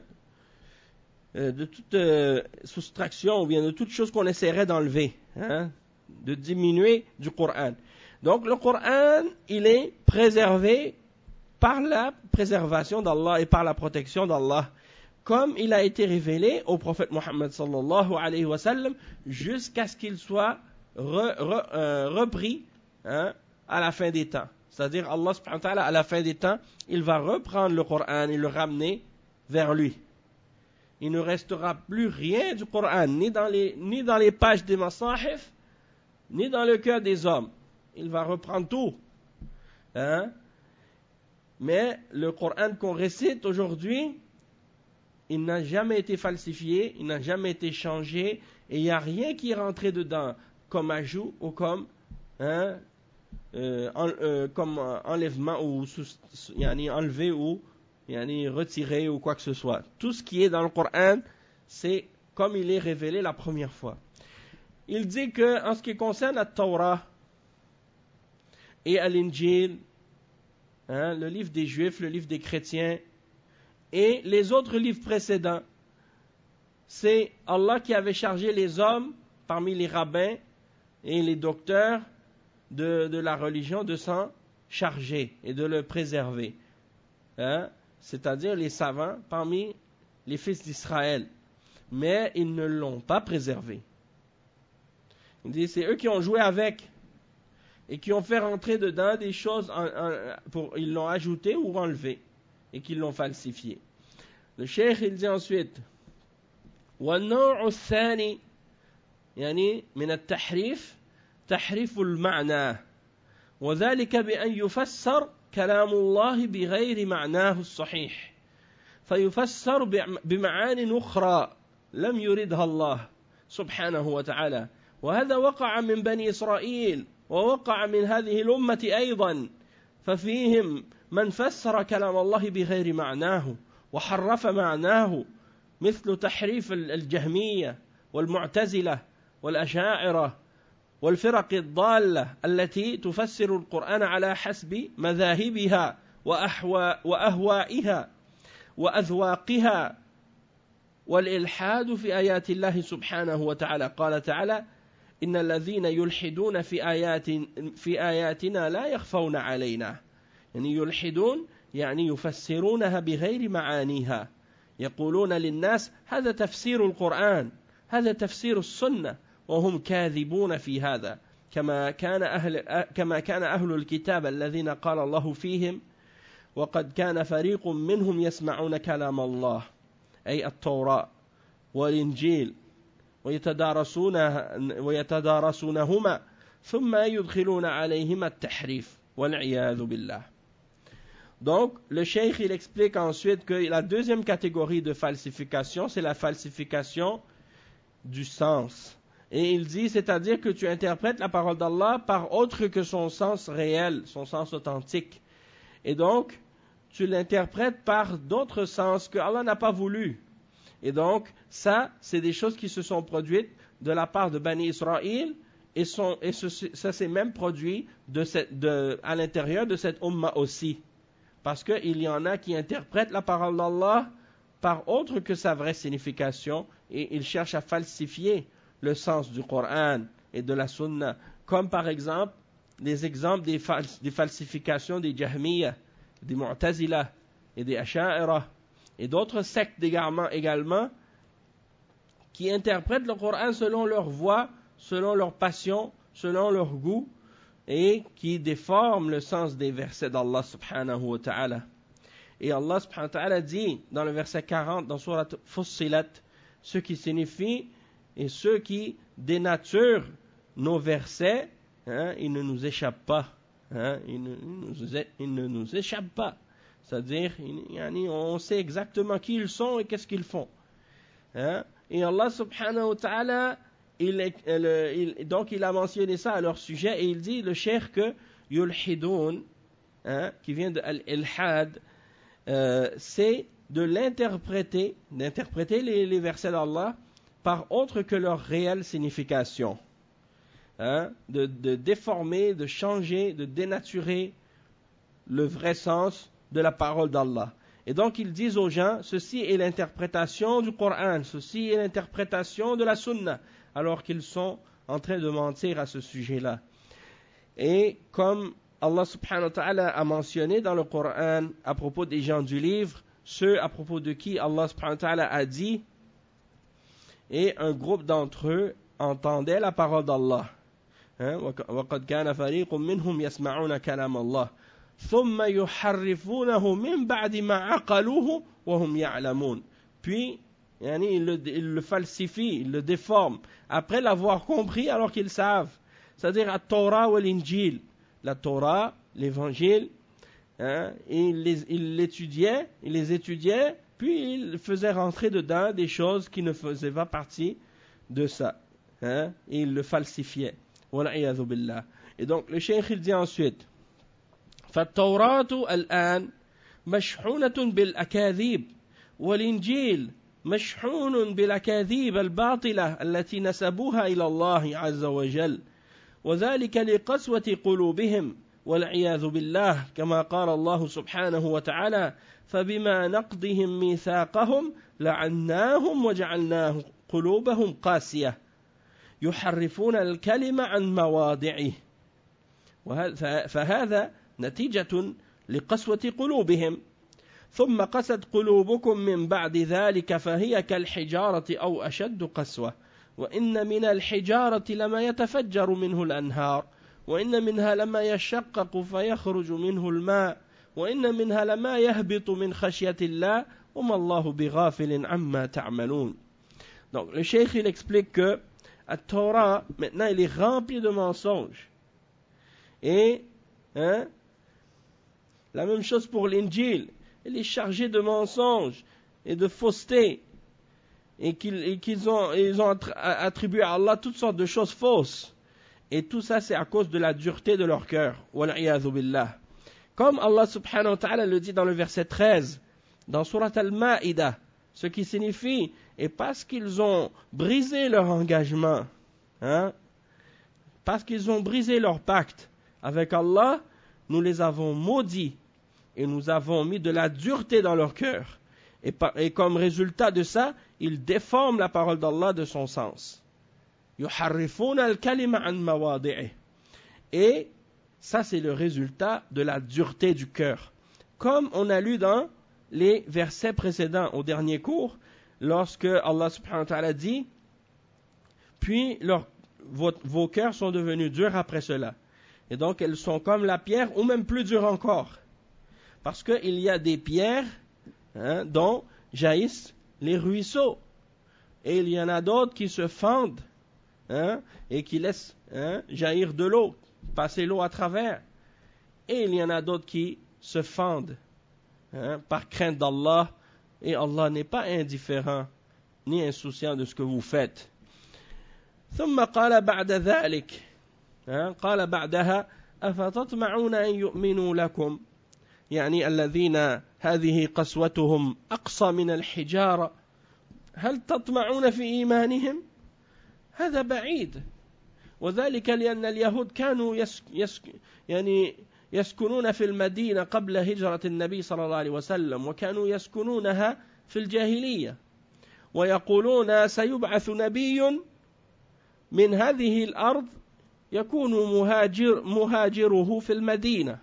[SPEAKER 1] de toute euh, soustraction ou bien de toute chose qu'on essaierait d'enlever, hein, de diminuer du Coran. Donc le Coran, il est préservé par la préservation d'Allah et par la protection d'Allah, comme il a été révélé au prophète Mohammed sallallahu alayhi wa sallam jusqu'à ce qu'il soit re, re, euh, repris hein, à la fin des temps. C'est-à-dire Allah subhanahu wa ta'ala à la fin des temps, il va reprendre le Coran et le ramener vers lui. Il ne restera plus rien du Coran, ni dans les, ni dans les pages des masahif, ni dans le cœur des hommes. Il va reprendre tout. Hein? Mais le Coran qu'on récite aujourd'hui, il n'a jamais été falsifié, il n'a jamais été changé, et il n'y a rien qui est rentré dedans comme ajout ou comme, hein, euh, en, euh, comme enlèvement ou sous, yani enlevé ou yani retiré ou quoi que ce soit. Tout ce qui est dans le Coran, c'est comme il est révélé la première fois. Il dit que en ce qui concerne la Torah et à l'Injil, hein, le livre des Juifs, le livre des chrétiens, et les autres livres précédents, c'est Allah qui avait chargé les hommes, parmi les rabbins et les docteurs de, de la religion, de s'en charger et de le préserver. Hein? C'est-à-dire les savants parmi les fils d'Israël. Mais ils ne l'ont pas préservé. Il dit, c'est eux qui ont joué avec et qui ont fait rentrer dedans des choses, en, en, pour, ils l'ont ajouté ou enlevé. Et qu'ils l'ont falsifié. Le cheikh il dit ensuite والنوع الثاني يعني من التحريف تحريف المعنى وذلك بأن يفسر كلام الله بغير معناه الصحيح فيفسر بمعان أخرى لم يردها الله سبحانه وتعالى وهذا وقع من بني إسرائيل ووقع من هذه الأمة أيضا ففيهم من فسر كلام الله بغير معناه وحرف معناه مثل تحريف الجهمية والمعتزلة والأشاعرة والفرق الضالة التي تفسر القرآن على حسب مذاهبها وأهوائها وأذواقها والإلحاد في آيات الله سبحانه وتعالى. قال تعالى إن الذين يلحدون في آيات في آياتنا لا يخفون علينا. يعني يلحدون يعني يفسرونها بغير معانيها يقولون للناس هذا تفسير القرآن هذا تفسير السنة وهم كاذبون في هذا كما كان أهل كما كان أهل الكتاب الذين قال الله فيهم وقد كان فريق منهم يسمعون كلام الله أي التوراة والإنجيل ويتدارسونها ويتدارسونهما ثم يدخلون عليهما التحريف والعياذ بالله. Donc, le cheikh, il explique ensuite que la deuxième catégorie de falsification, c'est la falsification du sens. Et il dit, c'est-à-dire que tu interprètes la parole d'Allah par autre que son sens réel, son sens authentique. Et donc, tu l'interprètes par d'autres sens que Allah n'a pas voulu. Et donc, ça, c'est des choses qui se sont produites de la part de Bani Israël, et, sont, et ce, ça s'est même produit de cette, de, à l'intérieur de cette umma aussi. Parce qu'il y en a qui interprètent la parole d'Allah par autre que sa vraie signification et ils cherchent à falsifier le sens du Coran et de la Sunna. Comme par exemple, les exemples des, fal- des falsifications des Jahmiyyah, des Mu'tazila et des Asha'ira et d'autres sectes également, également qui interprètent le Coran selon leur voix, selon leur passion, selon leur goût et qui déforment le sens des versets d'Allah subhanahu wa ta'ala. Et Allah subhanahu wa ta'ala dit dans le verset quarante dans Surat Fussilat, ce qui signifie et ceux qui dénaturent nos versets, hein, ils ne nous échappent pas. Hein, ils, ne, ils, nous, ils ne nous échappent pas. C'est-à-dire, on sait exactement qui ils sont et qu'est-ce qu'ils font. Hein, et Allah subhanahu wa ta'ala, Il, il, il, donc il a mentionné ça à leur sujet et il dit le cheikh que yulhidun hein, qui vient de al-ilhad, euh, c'est de l'interpréter, d'interpréter les, les versets d'Allah par autre que leur réelle signification. Hein, de, de déformer, de changer, de dénaturer le vrai sens de la parole d'Allah. Et donc ils disent aux gens, ceci est l'interprétation du Coran, ceci est l'interprétation de la Sunna, alors qu'ils sont en train de mentir à ce sujet-là. Et comme Allah subhanahu wa ta'ala a mentionné dans le Coran à propos des gens du livre, ceux à propos de qui Allah subhanahu wa ta'ala a dit, et un groupe d'entre eux entendait la parole d'Allah. وَقَدْ كَانَ فَرِيقٌ مِّنْهُمْ يَسْمَعُونَ كَلَامَ اللَّهِ ثُمَّ يُحَرِّفُونَهُ مِنْ بَعْدِ مَا عَقَلُوهُ وَهُمْ يَعْلَمُونَ. Puis, yani, ils, le, ils le falsifient, ils le déforment, après l'avoir compris alors qu'ils savent. C'est-à-dire la Torah ou l'Injil. La Torah, l'Évangile, hein, ils, les, ils l'étudiaient, ils les étudiaient, puis ils faisaient rentrer dedans des choses qui ne faisaient pas partie de ça. Hein, et ils le falsifiaient. Et donc le cheikh il dit ensuite فالتوراة الآن مشحونة بالأكاذيب والإنجيل مشحون بالأكاذيب الباطلة التي نسبوها إلى الله عز وجل وذلك لقسوة قلوبهم والعياذ بالله كما قال الله سبحانه وتعالى فبما نقضهم ميثاقهم لعناهم وجعلنا قلوبهم قاسية يحرفون الكلمة عن مواضعه فهذا نتيجة لقسوة قلوبهم ثم قست قلوبكم من بعد ذلك فهي كالحجارة أو أشد قسوة وإن من الحجارة لما يتفجر منه الأنهار وإن منها لما يشقق فيخرج منه الماء وإن منها لما يهبط من خشية الله وما الله بغافل عما تعملون. Donc le cheikh il explique que la Torah maintenant il est rempli de mensonges et hein, la même chose pour l'Injil, il est chargé de mensonges et de fausseté et qu'ils, et qu'ils ont, ils ont attribué à Allah toutes sortes de choses fausses et tout ça c'est à cause de la dureté de leur cœur. Wal'iyadhu billah. Comme Allah subhanahu wa ta'ala le dit dans le verset treize dans Surat Al-Ma'idah, ce qui signifie, et parce qu'ils ont brisé leur engagement, hein, parce qu'ils ont brisé leur pacte avec Allah, nous les avons maudits et nous avons mis de la dureté dans leur cœur. Et, par, et comme résultat de ça, ils déforment la parole d'Allah de son sens. Yuharrifuna al-kalima an mawadi'ih. Et ça, c'est le résultat de la dureté du cœur. Comme on a lu dans les versets précédents au dernier cours, lorsque Allah subhanahu wa ta'ala dit « Puis leur, vos, vos cœurs sont devenus durs après cela. » Et donc, elles sont comme la pierre, ou même plus dures encore. Parce qu'il y a des pierres hein, dont jaillissent les ruisseaux. Et il y en a d'autres qui se fendent hein, et qui laissent hein, jaillir de l'eau, passer l'eau à travers. Et il y en a d'autres qui se fendent hein, par crainte d'Allah. Et Allah n'est pas indifférent ni insouciant de ce que vous faites. ثم قال بعد ذلك قال بعدها أفتطمعون أن يؤمنوا لكم يعني الذين هذه قسوتهم أقصى من الحجارة هل تطمعون في إيمانهم هذا بعيد وذلك لأن اليهود كانوا يسك يسك يعني يسكنون في المدينة قبل هجرة النبي صلى الله عليه وسلم وكانوا يسكنونها في الجاهلية ويقولون سيبعث نبي من هذه الأرض يكون مهاجر مهاجره في المدينة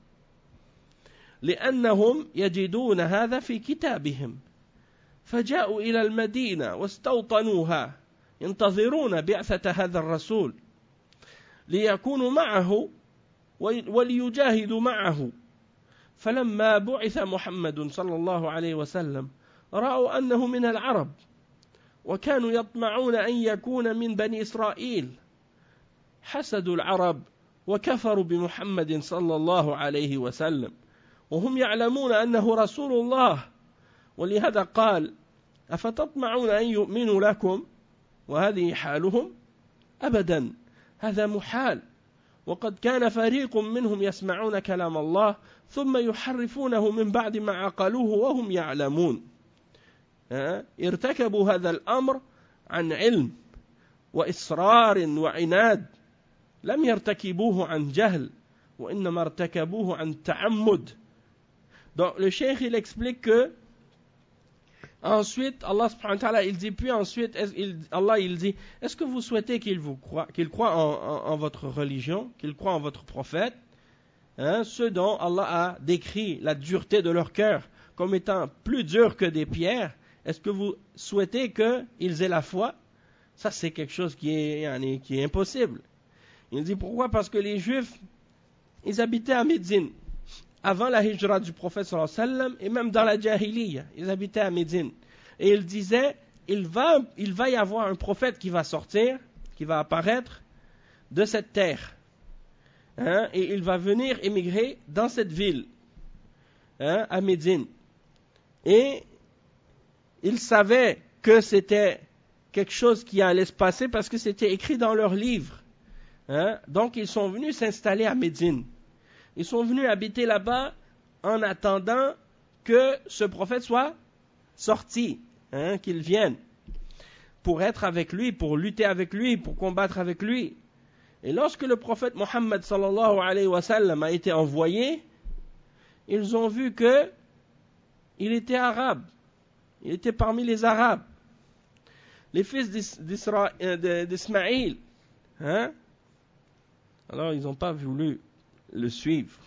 [SPEAKER 1] لأنهم يجدون هذا في كتابهم فجاءوا إلى المدينة واستوطنوها ينتظرون بعثة هذا الرسول ليكونوا معه وليجاهدوا معه فلما بعث محمد صلى الله عليه وسلم رأوا أنه من العرب وكانوا يطمعون أن يكون من بني إسرائيل حسدوا العرب وكفروا بمحمد صلى الله عليه وسلم وهم يعلمون أنه رسول الله ولهذا قال أفتطمعون أن يؤمنوا لكم وهذه حالهم أبدا هذا محال وقد كان فريق منهم يسمعون كلام الله ثم يحرفونه من بعد ما عقلوه وهم يعلمون. ارتكبوا هذا الأمر عن علم وإصرار وعناد، لم يرتكبوه عن جهل وإنما ارتكبوه عن تعمد. Donc le cheikh il explique que ensuite Allah subhanahu wa ta'ala il dit, puis ensuite il, Allah il dit, est-ce que vous souhaitez qu'ils vous croient, qu'ils croient en, en, en votre religion, qu'ils croient en votre prophète, hein, ceux dont Allah a décrit la dureté de leur cœur comme étant plus dur que des pierres, est-ce que vous souhaitez qu'ils aient la foi? Ça c'est quelque chose qui est, qui est impossible. Il dit pourquoi? Parce que les Juifs ils habitaient à Médine avant la hijra du prophète sallallahu alayhi wa sallam, et même dans la Jahiliya, ils habitaient à Médine. Et ils disaient, il va, il va y avoir un prophète qui va sortir, qui va apparaître de cette terre. Hein, et il va venir émigrer dans cette ville, hein, à Médine. Et ils savaient que c'était quelque chose qui allait se passer parce que c'était écrit dans leurs livres. Hein. Donc ils sont venus s'installer à Médine. Ils sont venus habiter là-bas en attendant que ce prophète soit sorti, hein, qu'il vienne, pour être avec lui, pour lutter avec lui, pour combattre avec lui. Et lorsque le prophète Mohammed sallallahu alayhi wa sallam a été envoyé, ils ont vu que il était arabe, il était parmi les Arabes, les fils d'Ismaïl. Hein? Alors ils n'ont pas voulu le suivre,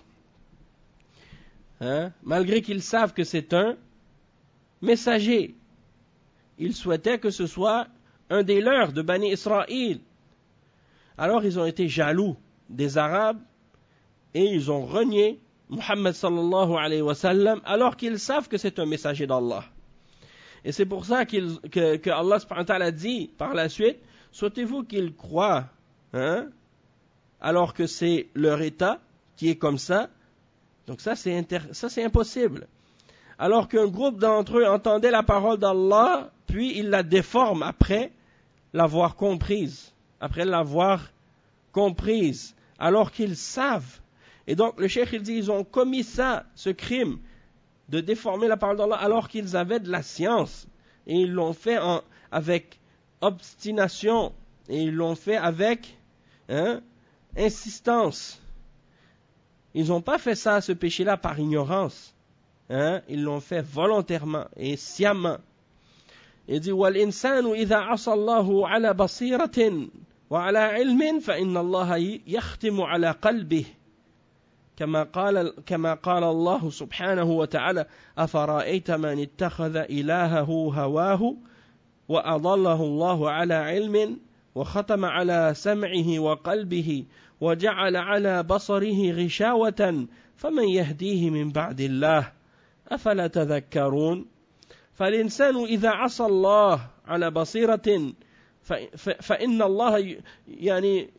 [SPEAKER 1] hein? Malgré qu'ils savent que c'est un messager. Ils souhaitaient que ce soit un des leurs de Bani Israël. Alors ils ont été jaloux des Arabes et ils ont renié Muhammad sallallahu alayhi wa sallam alors qu'ils savent que c'est un messager d'Allah. Et c'est pour ça qu'ils, que, que Allah subhanahu wa ta'ala dit par la suite, souhaitez-vous qu'ils croient, hein, alors que c'est leur état qui est comme ça? Donc ça c'est, inter... ça c'est impossible. Alors qu'un groupe d'entre eux entendait la parole d'Allah, puis ils la déforment après l'avoir comprise, après l'avoir comprise, alors qu'ils savent. Et donc le cheikh il dit, ils ont commis ça, ce crime, de déformer la parole d'Allah alors qu'ils avaient de la science. Et ils l'ont fait en... avec obstination, et ils l'ont fait avec, hein, insistance. Ils n'ont pas fait ça, ce péché-là, par ignorance. Hein? Ils l'ont fait volontairement et sciemment. Il dit, وَالْإِنسَانُ إِذَا عَصَى اللَّهُ عَلَى بَصِيرَةٍ وَعَلَى عِلْمٍ فَإِنَّ اللَّهَ يَخْتِمُ عَلى قَلْبِهِ كما قال, كما قال الله سبحانه وتعالى أفرأيت من اتخذ إلهه هواه وأضله الله على علم وختم على سمعه وقلبه وجعل على بصره غشاوة فمن يهديه من بعد الله أفلا تذكرون. فالإنسان إذا عصى الله على بصيرة فإن الله يعني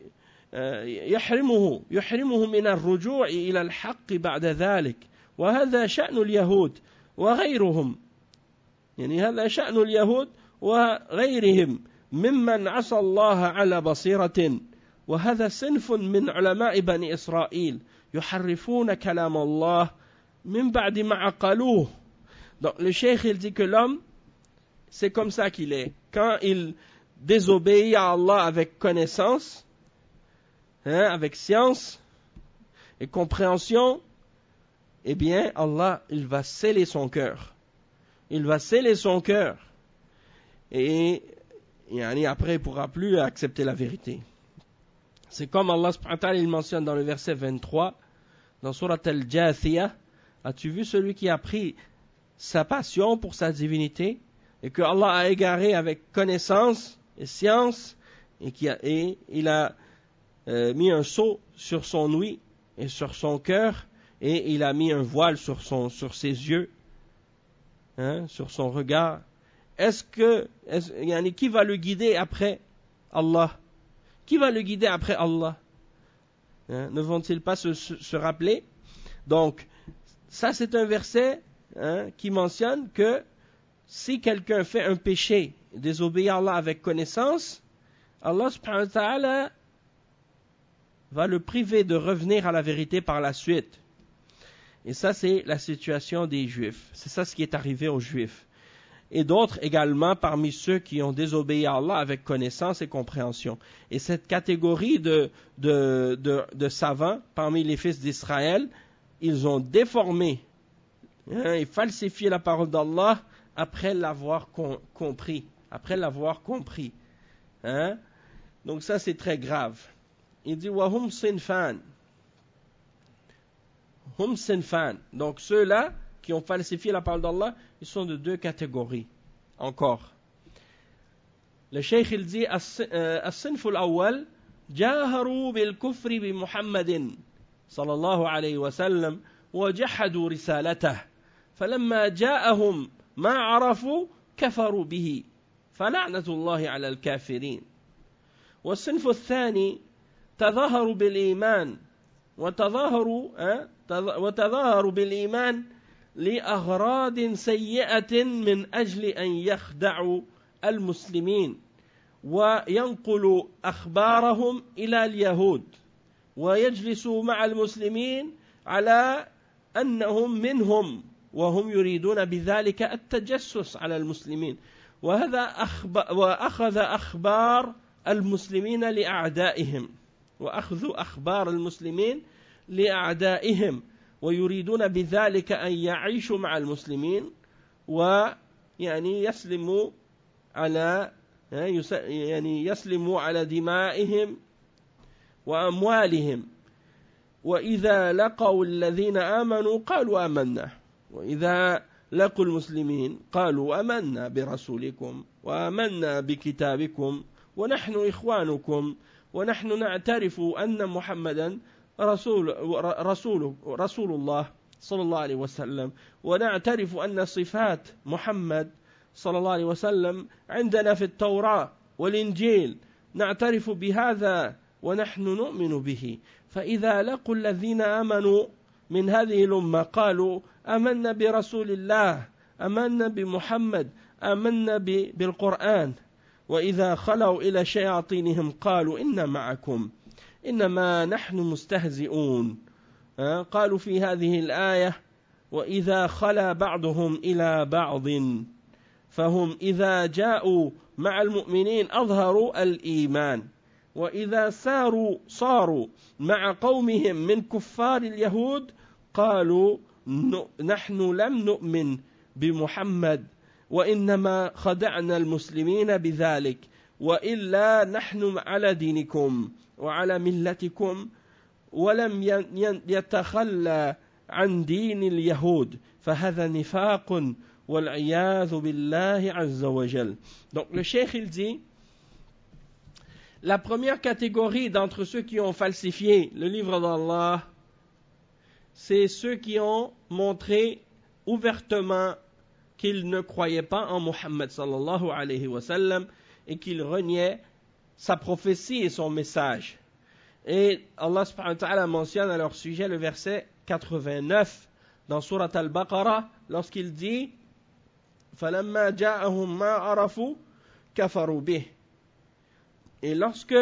[SPEAKER 1] يحرمه يحرمه من الرجوع إلى الحق بعد ذلك، وهذا شأن اليهود وغيرهم، يعني هذا شأن اليهود وغيرهم ممن عصى الله على بصيرة. وهذا صنف من علماء بني إسرائيل يحرفون كلام الله من بعد ما عقلوه. Donc le cheikh il dit que l'homme c'est comme ça qu'il est. Quand il désobéit à Allah avec connaissance, hein, avec science et compréhension, eh bien Allah il va sceller son cœur. Il va sceller son cœur. Et, et après il ne pourra plus accepter la vérité. C'est comme Allah subhanahu wa ta'ala il mentionne dans le verset vingt-trois, dans Surat Al-Jathiyah, as-tu vu celui qui a pris sa passion pour sa divinité et que Allah a égaré avec connaissance et science et, qui a, et il a euh, mis un sceau sur son ouïe et sur son cœur et il a mis un voile sur, son, sur ses yeux, hein, sur son regard. Est-ce que, est-ce, yani, qui va le guider après Allah? Qui va le guider après Allah? Hein, ne vont-ils pas se, se, se rappeler? Donc, ça c'est un verset, hein, qui mentionne que si quelqu'un fait un péché, désobéit à Allah avec connaissance, Allah subhanahu wa ta'ala va le priver de revenir à la vérité par la suite. Et ça, c'est la situation des Juifs. C'est ça ce qui est arrivé aux Juifs. Et d'autres également parmi ceux qui ont désobéi à Allah avec connaissance et compréhension. Et cette catégorie de, de, de, de savants parmi les fils d'Israël, ils ont déformé hein, et falsifié la parole d'Allah après l'avoir com- compris. Après l'avoir compris. Hein? Donc ça, c'est très grave. Il dit Wahum sinfan. Hum sinfan. Donc ceux-là qui ont falsifié la parole d'Allah, ils sont de deux catégories. Encore. Le cheikh il dit الصنف الأول جاهروا بالكفر بمحمد صلى الله عليه وسلم وجحدوا رسالته فلما جاءهم ما عرفوا كفروا به فلعنة الله على الكافرين. والصنف الثاني تظاهروا بالإيمان وتظاهروا وتظاهروا بالإيمان لأغراض سيئة من أجل أن يخدعوا المسلمين وينقلوا أخبارهم إلى اليهود ويجلسوا مع المسلمين على أنهم منهم وهم يريدون بذلك التجسس على المسلمين وهذا أخب... وأخذ أخبار المسلمين لأعدائهم وأخذ أخبار المسلمين لأعدائهم ويريدون بذلك أن يعيشوا مع المسلمين ويعني يسلموا على يعني يسلموا على دمائهم وأموالهم وإذا لقوا الذين آمنوا قالوا آمنا وإذا لقوا المسلمين قالوا آمنا برسولكم وآمنا بكتابكم ونحن إخوانكم ونحن نعترف أن محمدا رسول رسول رسول الله صلى الله عليه وسلم ونعترف أن صفات محمد صلى الله عليه وسلم عندنا في التوراة والإنجيل نعترف بهذا ونحن نؤمن به فإذا لقوا الذين آمنوا من هذه الأمة قالوا آمنا برسول الله آمنا بمحمد آمنا بالقرآن وإذا خلوا إلى شياطينهم قالوا إنا معكم إنما نحن مستهزئون قالوا في هذه الآية وإذا خلا بعضهم إلى بعض فهم إذا جاءوا مع المؤمنين أظهروا الإيمان وإذا ساروا صاروا مع قومهم من كفار اليهود قالوا نحن لم نؤمن بمحمد وإنما خدعنا المسلمين بذلك وإلا نحن على دينكم وعلى ملتكم ولم يتخلى عن دين اليهود فهذا نفاق والعياذ بالله عز وجل. Donc le cheikh il dit la première catégorie d'entre ceux qui ont falsifié le livre d'Allah, c'est ceux qui ont montré ouvertement qu'ils ne croyaient pas en Muhammad sallallahu alayhi wa sallam et qu'ils reniaient sa prophétie et son message. Et Allah subhanahu wa ta'ala mentionne à leur sujet le verset quatre-vingt-neuf dans Surat Al-Baqarah lorsqu'il dit فَلَمَّا جَاءَهُمْ مَا عَرَفُوا كَفَرُوا بِهِ. Et lorsque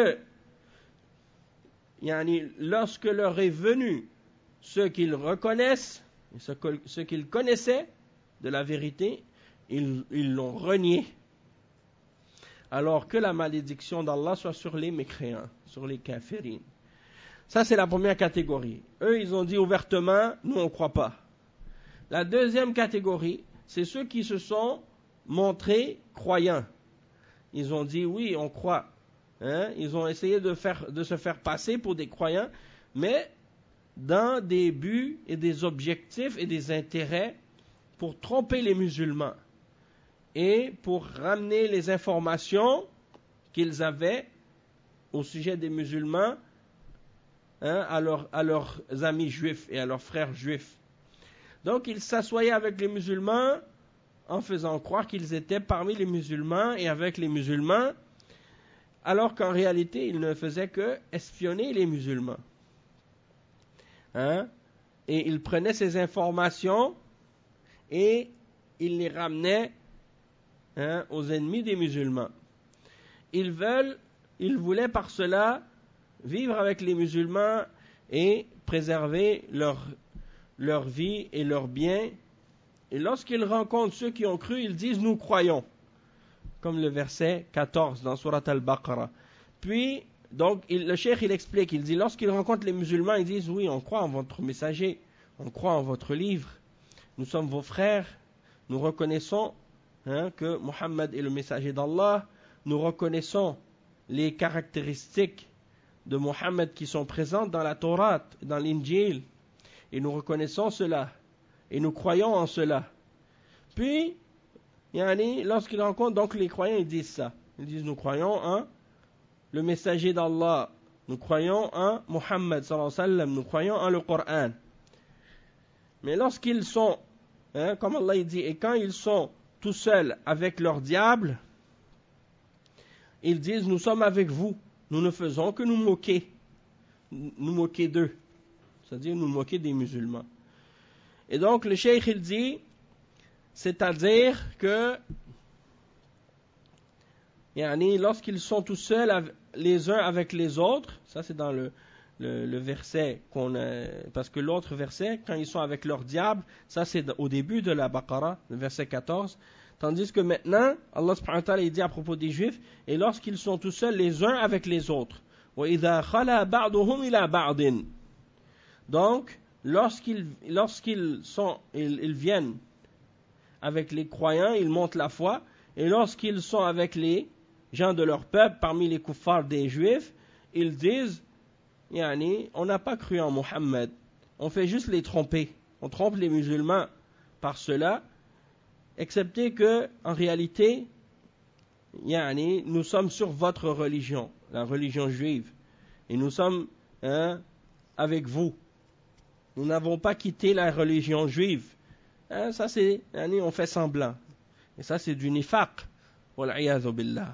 [SPEAKER 1] yani, lorsque leur est venu ce qu'ils reconnaissent, ce, que, ce qu'ils connaissaient de la vérité, ils, ils l'ont renié. Alors que la malédiction d'Allah soit sur les mécréants, sur les kafirines. Ça, c'est la première catégorie. Eux, ils ont dit ouvertement, nous, on ne croit pas. La deuxième catégorie, c'est ceux qui se sont montrés croyants. Ils ont dit, oui, on croit. Hein? Ils ont essayé de, faire, de se faire passer pour des croyants, mais dans des buts et des objectifs et des intérêts pour tromper les musulmans et pour ramener les informations qu'ils avaient au sujet des musulmans hein, à, leur, à leurs amis juifs et à leurs frères juifs. Donc ils s'assoyaient avec les musulmans en faisant croire qu'ils étaient parmi les musulmans et avec les musulmans, alors qu'en réalité ils ne faisaient que espionner les musulmans. Hein? Et ils prenaient ces informations et ils les ramenaient hein, aux ennemis des musulmans. Ils veulent, ils voulaient par cela vivre avec les musulmans et préserver leur, leur vie et leurs biens. Et lorsqu'ils rencontrent ceux qui ont cru, ils disent nous croyons, comme le verset quatorze dans Surat Al-Baqarah. Puis, donc, il, le cheikh il explique, il dit lorsqu'ils rencontrent les musulmans, ils disent oui, on croit en votre messager, on croit en votre livre, nous sommes vos frères, nous reconnaissons hein, que Muhammad est le messager d'Allah, nous reconnaissons les caractéristiques de Muhammad qui sont présentes dans la Torah, dans l'Injil, et nous reconnaissons cela, et nous croyons en cela. Puis, yani, lorsqu'ils rencontrent donc les croyants, ils disent ça. Ils disent nous croyons en le messager d'Allah, nous croyons en Muhammad sallallahu alayhi wa sallam, nous croyons en le Coran. Mais lorsqu'ils sont, hein, comme Allah il dit, et quand ils sont tout seuls avec leur diable, ils disent nous sommes avec vous, nous ne faisons que nous moquer, nous moquer d'eux, c'est-à-dire nous moquer des musulmans. Et donc le cheikh il dit, c'est-à-dire que yani, lorsqu'ils sont tout seuls les uns avec les autres, ça c'est dans le, le, le verset qu'on a, parce que l'autre verset, quand ils sont avec leur diable, ça c'est au début de la Baqarah, le verset quatorze, tandis que maintenant, Allah subhanahu wa ta'ala il dit à propos des Juifs, et lorsqu'ils sont tout seuls les uns avec les autres, وَإِذَا خَلَى بَعْضُهُمْ إِلَى بَعْضٍ. Donc, lorsqu'ils, lorsqu'ils sont, ils, ils viennent avec les croyants, ils montent la foi, et lorsqu'ils sont avec les gens de leur peuple, parmi les kuffars des Juifs, ils disent, yani, on n'a pas cru en Muhammad, on fait juste les tromper, on trompe les musulmans par cela, excepté que, en réalité, yani, nous sommes sur votre religion, la religion juive, et nous sommes hein, avec vous. Nous n'avons pas quitté la religion juive. Hein, ça c'est, yani, on fait semblant. Et ça c'est du nifaq. Wal'iyadhu billah.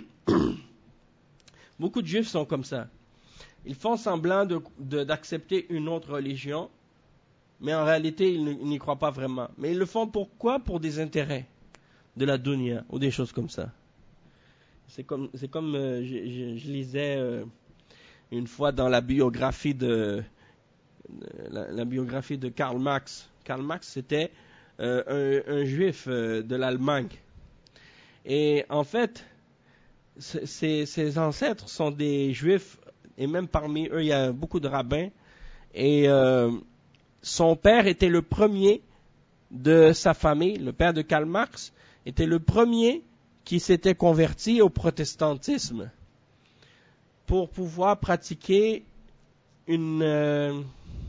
[SPEAKER 1] Beaucoup de juifs sont comme ça. Ils font semblant de, de, d'accepter une autre religion, mais en réalité ils n'y croient pas vraiment. Mais ils le font pourquoi? Pour des intérêts de la dunya ou des choses comme ça. C'est comme, c'est comme euh, je, je, je lisais euh, une fois dans la biographie de, de la, la biographie de Karl Marx. Karl Marx c'était euh, un, un juif euh, de l'Allemagne. Et en fait, ses, ses ancêtres sont des juifs, et même parmi eux, il y a beaucoup de rabbins. Et euh, son père était le premier de sa famille, le père de Karl Marx, était le premier qui s'était converti au protestantisme pour pouvoir pratiquer une, euh,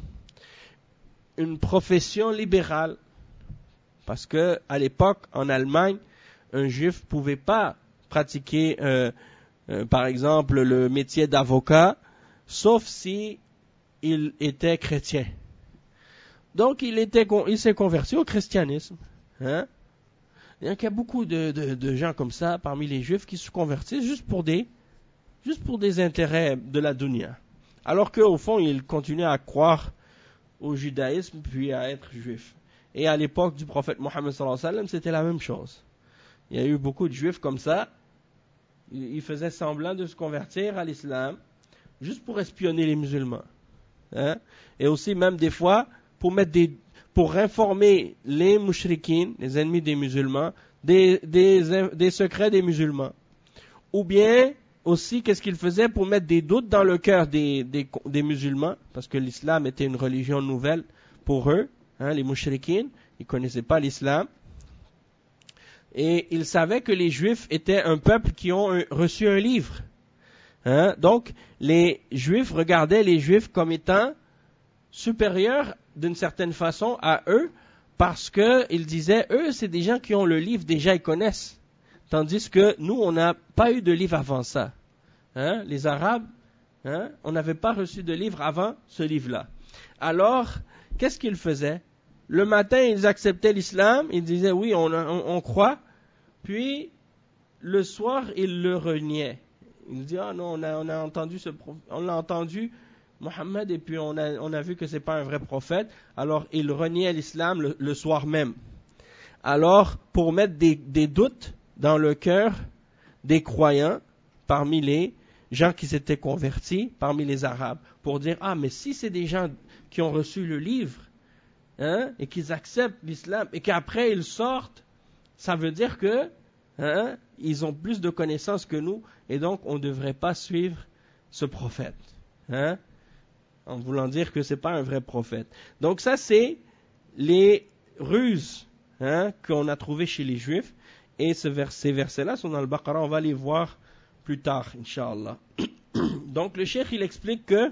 [SPEAKER 1] une profession libérale. Parce que à l'époque, en Allemagne, un juif ne pouvait pas pratiquer, euh, euh, par exemple, le métier d'avocat, sauf si il était chrétien. Donc, il, était, il s'est converti au christianisme. Hein? Il y a beaucoup de, de, de gens comme ça, parmi les juifs, qui se convertissent juste pour des, juste pour des intérêts de la dunya. Alors qu'au fond, ils continuaient à croire au judaïsme, puis à être juifs. Et à l'époque du prophète Mohammed sallallahu alayhi wa sallam, c'était la même chose. Il y a eu beaucoup de juifs comme ça. Ils faisaient semblant de se convertir à l'islam, juste pour espionner les musulmans. Hein? Et aussi, même des fois, pour mettre des, pour informer les mushrikines, les ennemis des musulmans, des, des, des secrets des musulmans. Ou bien, aussi, qu'est-ce qu'ils faisaient pour mettre des doutes dans le cœur des, des, des musulmans, parce que l'islam était une religion nouvelle pour eux, hein, les mushrikines, ils ne connaissaient pas l'islam. Et ils savaient que les Juifs étaient un peuple qui ont un, reçu un livre. Hein? Donc, les Juifs regardaient les Juifs comme étant supérieurs d'une certaine façon à eux, parce qu'ils disaient, eux, c'est des gens qui ont le livre, déjà ils connaissent. Tandis que nous, on n'a pas eu de livre avant ça. Hein? Les Arabes, hein? On n'avait pas reçu de livre avant ce livre-là. Alors, qu'est-ce qu'ils faisaient? Le matin, ils acceptaient l'islam, ils disaient oui, on, on, on croit. Puis, le soir, ils le reniaient. Ils disaient, ah non, on a, on a entendu ce on l'a entendu, Mohammed, et puis on a, on a vu que c'est pas un vrai prophète. Alors, ils reniaient l'islam le, le soir même. Alors, pour mettre des, des doutes dans le cœur des croyants, parmi les gens qui s'étaient convertis parmi les Arabes, pour dire, ah, mais si c'est des gens qui ont reçu le livre, hein, et qu'ils acceptent l'islam, et qu'après ils sortent, ça veut dire que, hein, ils ont plus de connaissances que nous, et donc on ne devrait pas suivre ce prophète, hein, en voulant dire que ce n'est pas un vrai prophète. Donc ça, c'est les ruses, hein, qu'on a trouvées chez les Juifs, et ce vers, ces versets-là sont dans le Baqarah, on va les voir plus tard, Inch'Allah. Donc le cheikh, il explique que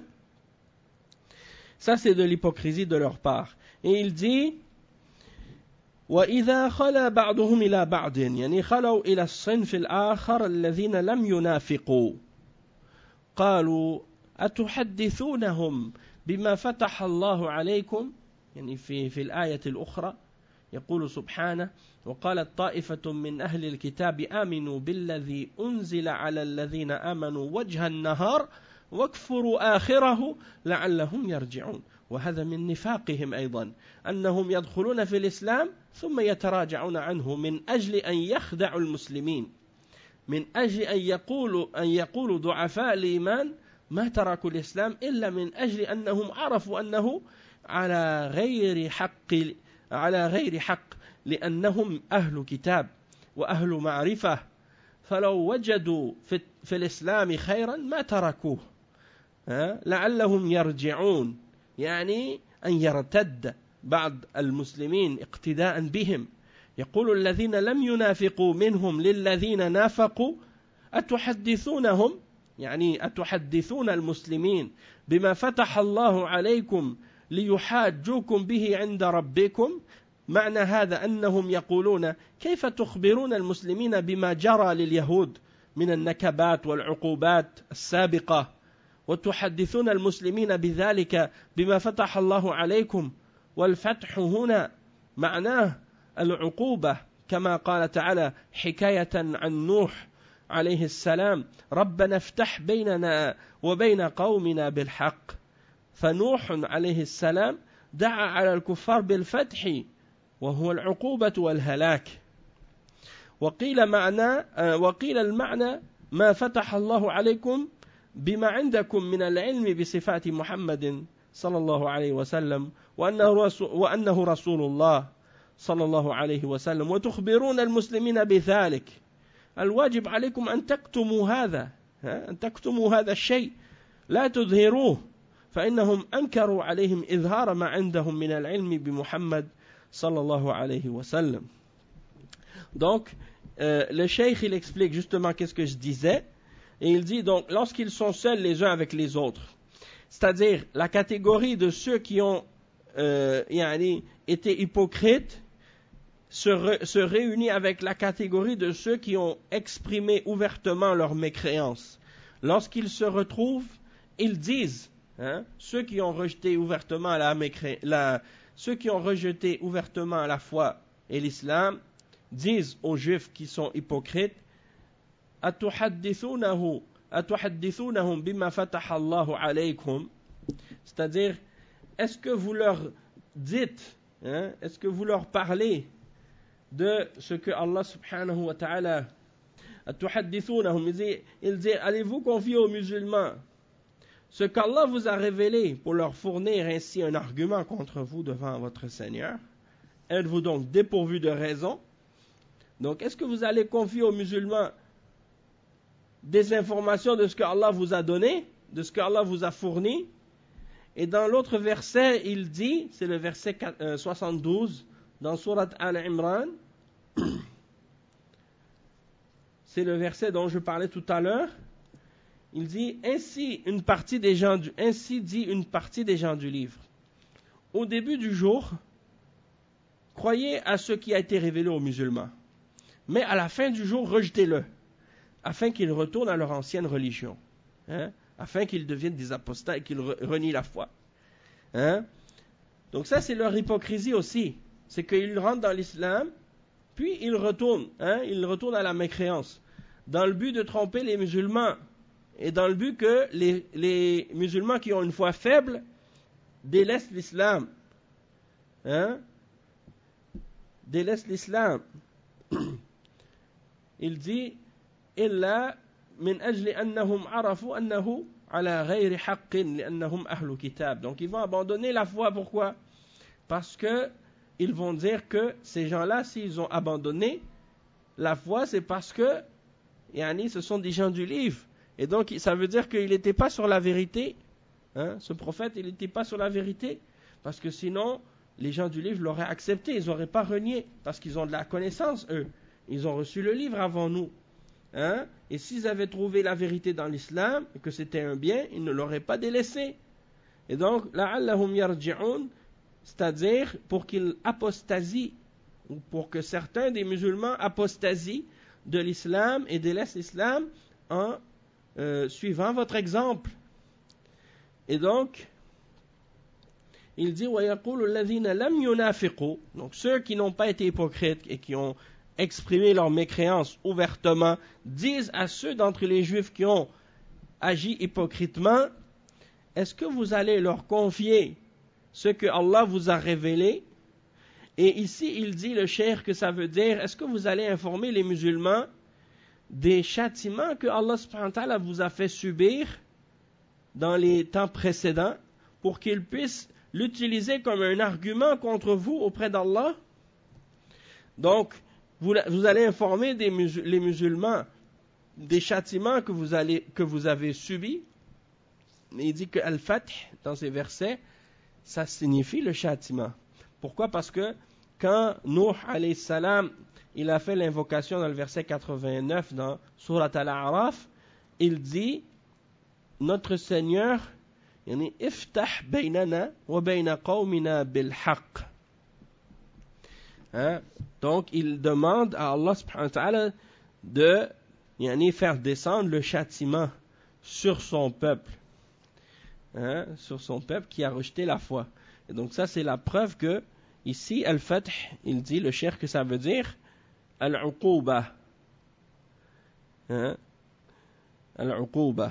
[SPEAKER 1] ça, c'est de l'hypocrisie de leur part. Et il dit, وَإِذَا خَلَى بَعْضُهُمْ إِلَى بَعْضٍ يعني خلوا إلى الصنف الآخر الذين لم ينافقوا قالوا أتحدثونهم بما فتح الله عليكم يعني في في الآية الأخرى يقول سبحانه وقالت طائفة من أهل الكتاب آمنوا بالذي أنزل على الذين آمنوا وجه النهار واكفروا آخره لعلهم يرجعون وهذا من نفاقهم أيضا أنهم يدخلون في الإسلام ثم يتراجعون عنه من أجل أن يخدعوا المسلمين من أجل أن يقولوا أن يقولوا ضعفاء الإيمان ما تركوا الإسلام إلا من أجل أنهم عرفوا أنه على غير حق على غير حق لأنهم أهل كتاب وأهل معرفة فلو وجدوا في, في الإسلام خيرا ما تركوه لعلهم يرجعون يعني أن يرتد بعض المسلمين اقتداء بهم يقول الذين لم ينافقوا منهم للذين نافقوا أتحدثونهم يعني أتحدثون المسلمين بما فتح الله عليكم ليحاجوكم به عند ربكم معنى هذا أنهم يقولون كيف تخبرون المسلمين بما جرى لليهود من النكبات والعقوبات السابقة وتحدثون المسلمين بذلك بما فتح الله عليكم والفتح هنا معناه العقوبة كما قال تعالى حكاية عن نوح عليه السلام ربنا افتح بيننا وبين قومنا بالحق فنوح عليه السلام دعا على الكفار بالفتح وهو العقوبة والهلاك وقيل معنى وقيل المعنى ما فتح الله عليكم بما عندكم من العلم بصفات محمد صلى الله عليه وسلم وأنه رسول, وأنه رسول الله صلى الله عليه وسلم وتخبرون المسلمين بذلك الواجب عليكم أن تكتموا هذا أن تكتموا هذا الشيء لا تظهروه فإنهم أنكروا عليهم إظهار ما عندهم من العلم بمحمد صلى الله عليه وسلم. Donc euh, le cheikh il explique justement qu'est-ce que je disais et il dit donc lorsqu'ils sont seuls les uns avec les autres, c'est-à-dire la catégorie de ceux qui ont euh, yani, été hypocrites se, re, se réunit avec la catégorie de ceux qui ont exprimé ouvertement leur mécréance. Lorsqu'ils se retrouvent, ils disent, hein, ceux qui ont rejeté ouvertement la, mécré, la ceux qui ont rejeté ouvertement la foi et l'islam disent aux juifs qui sont hypocrites Atuhaddithunahum bima fataha Allahu alaykum, c'est-à-dire est-ce que vous leur dites, hein, est-ce que vous leur parlez de ce que Allah subhanahu wa ta'ala Atuhaddithunahum, il dit allez-vous confier aux musulmans ce qu'Allah vous a révélé pour leur fournir ainsi un argument contre vous devant votre Seigneur? Êtes-vous donc dépourvu de raison? Donc, est-ce que vous allez confier aux musulmans des informations de ce qu'Allah vous a donné, de ce qu'Allah vous a fourni? Et dans l'autre verset, il dit, c'est le verset soixante-douze, dans Surat Al-Imran, c'est le verset dont je parlais tout à l'heure, il dit ainsi une partie des gens du, ainsi dit une partie des gens du livre. Au début du jour, croyez à ce qui a été révélé aux musulmans, mais à la fin du jour, rejetez-le, afin qu'ils retournent à leur ancienne religion, hein, afin qu'ils deviennent des apostats et qu'ils renient la foi. Hein. Donc ça, c'est leur hypocrisie aussi, c'est qu'ils rentrent dans l'islam, puis ils retournent, hein, ils retournent à la mécréance, dans le but de tromper les musulmans. Et dans le but que les, les musulmans qui ont une foi faible délaissent l'islam. Hein? Délaissent l'islam. Il dit, illa من أجل أنهم عرفوا أنه على غير حق لأنهم أهل كتاب. Donc ils vont abandonner la foi. Pourquoi? Parce que ils vont dire que ces gens-là, s'ils ont abandonné la foi, c'est parce que yani, ce sont des gens du livre. Et donc ça veut dire qu'il n'était pas sur la vérité. Hein? Ce prophète, il n'était pas sur la vérité. Parce que sinon, les gens du livre l'auraient accepté. Ils n'auraient pas renié. Parce qu'ils ont de la connaissance, eux. Ils ont reçu le livre avant nous. Hein? Et s'ils avaient trouvé la vérité dans l'islam, et que c'était un bien, ils ne l'auraient pas délaissé. Et donc, la'allahum yarji'un, c'est-à-dire pour qu'ils apostasient, ou pour que certains des musulmans apostasient de l'islam et délaissent l'islam en euh, suivant votre exemple. Et donc, il dit وَيَقُولُ الَّذِينَ لَمْ يُنَافِقُوا, donc ceux qui n'ont pas été hypocrites et qui ont exprimé leur mécréance ouvertement, disent à ceux d'entre les juifs qui ont agi hypocritement, est-ce que vous allez leur confier ce que Allah vous a révélé? Et ici il dit, le cheikh, que ça veut dire, est-ce que vous allez informer les musulmans des châtiments que Allah subhanahu wa ta'ala vous a fait subir dans les temps précédents pour qu'ils puissent l'utiliser comme un argument contre vous auprès d'Allah? Donc, vous, vous allez informer des musul- les musulmans des châtiments que vous, allez, que vous avez subis. Il dit que Al-Fath, dans ces versets, ça signifie le châtiment. Pourquoi? Parce que quand Nuh alayhi salam, il a fait l'invocation dans le verset quatre-vingt-neuf dans Surat Al-A'raf, il dit, notre Seigneur, yani, iftah baynana wa bayna qawmina bil haqq. Hein? Donc, il demande à Allah subhanahu wa ta'ala de yani, faire descendre le châtiment sur son peuple. Hein? Sur son peuple qui a rejeté la foi. Et donc, ça, c'est la preuve que, ici, Al-Fath, il dit, le cheikh, que ça veut dire Al-Uquba. Hein? Al-Uquba.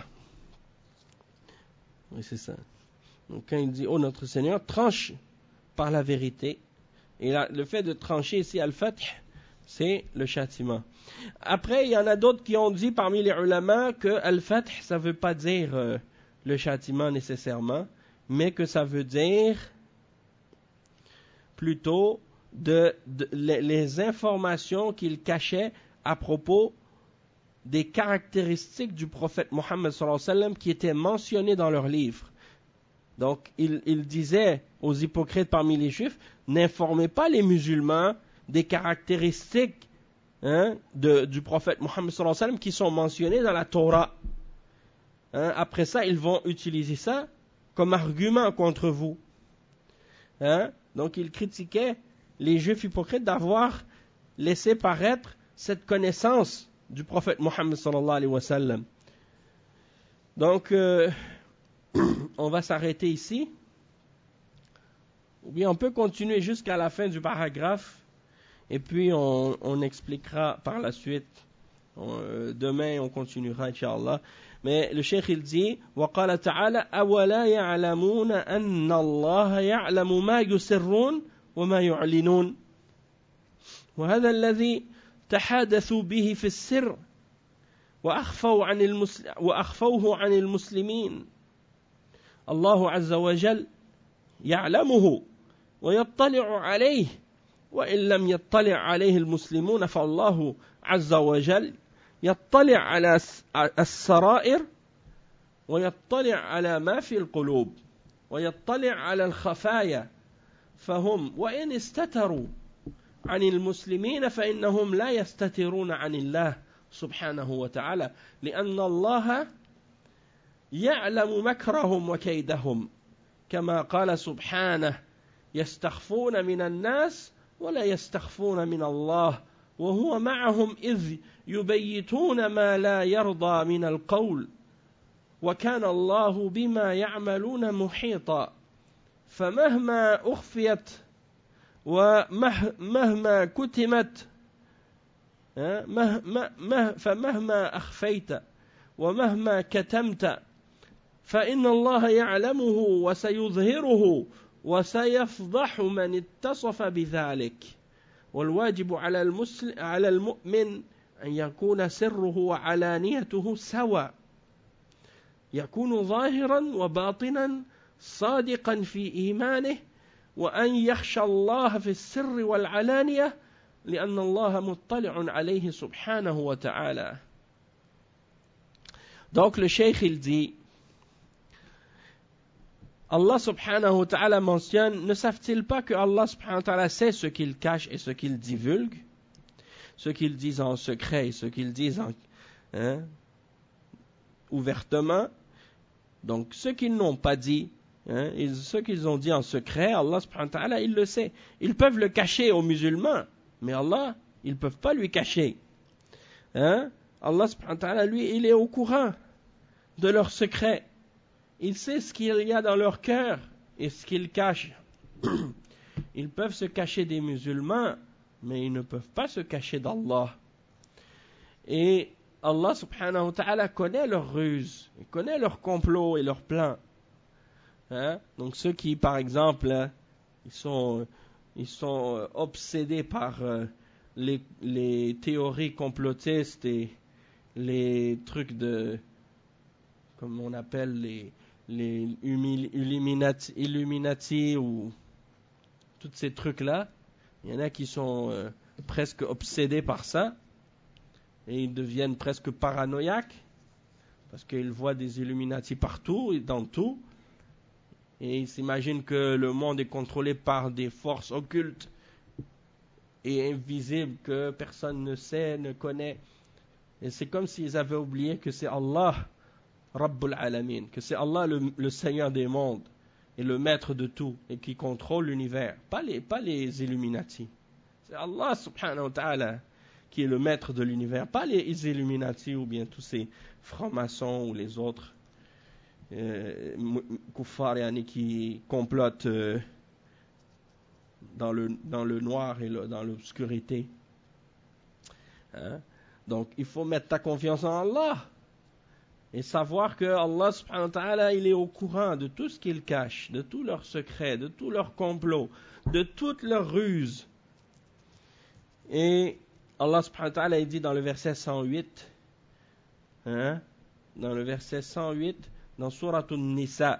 [SPEAKER 1] Oui, c'est ça. Donc, quand il dit, oh, notre Seigneur, tranche par la vérité. Et là, le fait de trancher ici, Al-Fath, c'est le châtiment. Après, il y en a d'autres qui ont dit parmi les ulama que Al-Fath, ça ne veut pas dire euh, le châtiment nécessairement, mais que ça veut dire plutôt de, de, les, les informations qu'il cachait à propos des caractéristiques du prophète Mohammed sallallahu alayhi wa sallam qui étaient mentionnées dans leurs livres. Donc, il, il disait aux hypocrites parmi les juifs, n'informez pas les musulmans des caractéristiques hein, de, du prophète Mohammed sallallahu alayhi wa sallam qui sont mentionnées dans la Torah. Hein, après ça, ils vont utiliser ça comme argument contre vous. Hein? Donc, il critiquait les juifs hypocrites d'avoir laissé paraître cette connaissance du prophète Mohammed sallallahu alayhi wa sallam. Donc, euh, on va s'arrêter ici. Ou bien on peut continuer jusqu'à la fin du paragraphe et puis on, on expliquera par la suite. On, euh, demain on continuera Inch'Allah. Mais le cheikh il dit وقال تعالى أولا يعلمون أن الله يعلم ما يسرون وما يعلنون وهذا الذي تحادثوا به في السر وأخفوا عن المسل... وأخفوه عن المسلمين الله عز وجل يعلمه ويطلع عليه وإن لم يطلع عليه المسلمون فالله عز وجل يطلع على السرائر ويطلع على ما في القلوب ويطلع على الخفايا فهم وإن استتروا عن المسلمين فإنهم لا يستترون عن الله سبحانه وتعالى لأن الله يعلم مكرهم وكيدهم كما قال سبحانه يستخفون من الناس ولا يستخفون من الله وهو معهم إذ يبيتون ما لا يرضى من القول وكان الله بما يعملون محيطا فمهما أخفيت ومهما كتمت فمهما أخفيت ومهما كتمت فإن الله يعلمه وسيظهره وسيفضح من اتصف بذلك والواجب على المسلم على المؤمن أن يكون سره وعلانيته سواء يكون ظاهرا وباطنا صادقا في إيمانه وأن يخشى الله في السر والعلانية لأن الله مطلع عليه سبحانه وتعالى. Donc le cheikh il dit, Allah subhanahu wa ta'ala mentionne, ne savent-ils pas que Allah subhanahu wa ta'ala sait ce qu'ils cachent et ce qu'ils divulguent, ce qu'ils disent en secret et ce qu'ils disent en, hein, ouvertement. Donc ce qu'ils n'ont pas dit, hein, et ce qu'ils ont dit en secret, Allah subhanahu wa ta'ala il le sait. Ils peuvent le cacher aux musulmans, mais Allah, ils ne peuvent pas lui cacher. Hein? Allah subhanahu wa ta'ala, lui, il est au courant de leurs secrets. Il sait ce qu'il y a dans leur cœur et ce qu'ils cachent. Ils peuvent se cacher des musulmans, mais ils ne peuvent pas se cacher d'Allah. Et Allah subhanahu wa ta'ala connaît leurs ruses, il connaît leurs complots et leurs plans. Hein? Donc ceux qui, par exemple, hein, ils sont, ils sont obsédés par euh, les, les théories complotistes et les trucs de, comme on appelle les, les Illuminati, Illuminati ou tous ces trucs-là. Il y en a qui sont euh, presque obsédés par ça et ils deviennent presque paranoïaques parce qu'ils voient des Illuminati partout et dans tout et ils s'imaginent que le monde est contrôlé par des forces occultes et invisibles que personne ne sait, ne connaît. Et c'est comme s'ils avaient oublié que c'est Allah Rabbul Alamin, que c'est Allah le, le Seigneur des mondes et le maître de tout et qui contrôle l'univers, pas les, pas les Illuminati. C'est Allah subhanahu wa ta'ala qui est le maître de l'univers, pas les Illuminati ou bien tous ces francs-maçons ou les autres euh, kuffar yani, qui complotent euh, dans, le, dans le noir et le, dans l'obscurité. Hein? Donc il faut mettre ta confiance en Allah et savoir que Allah subhanahu wa ta'ala il est au courant de tout ce qu'ils cachent, de tous leurs secrets, de tous leurs complots, de toutes leurs ruses. Et Allah subhanahu wa ta'ala il dit dans le verset cent huit, hein, dans le verset cent huit, dans Surat An-Nisa,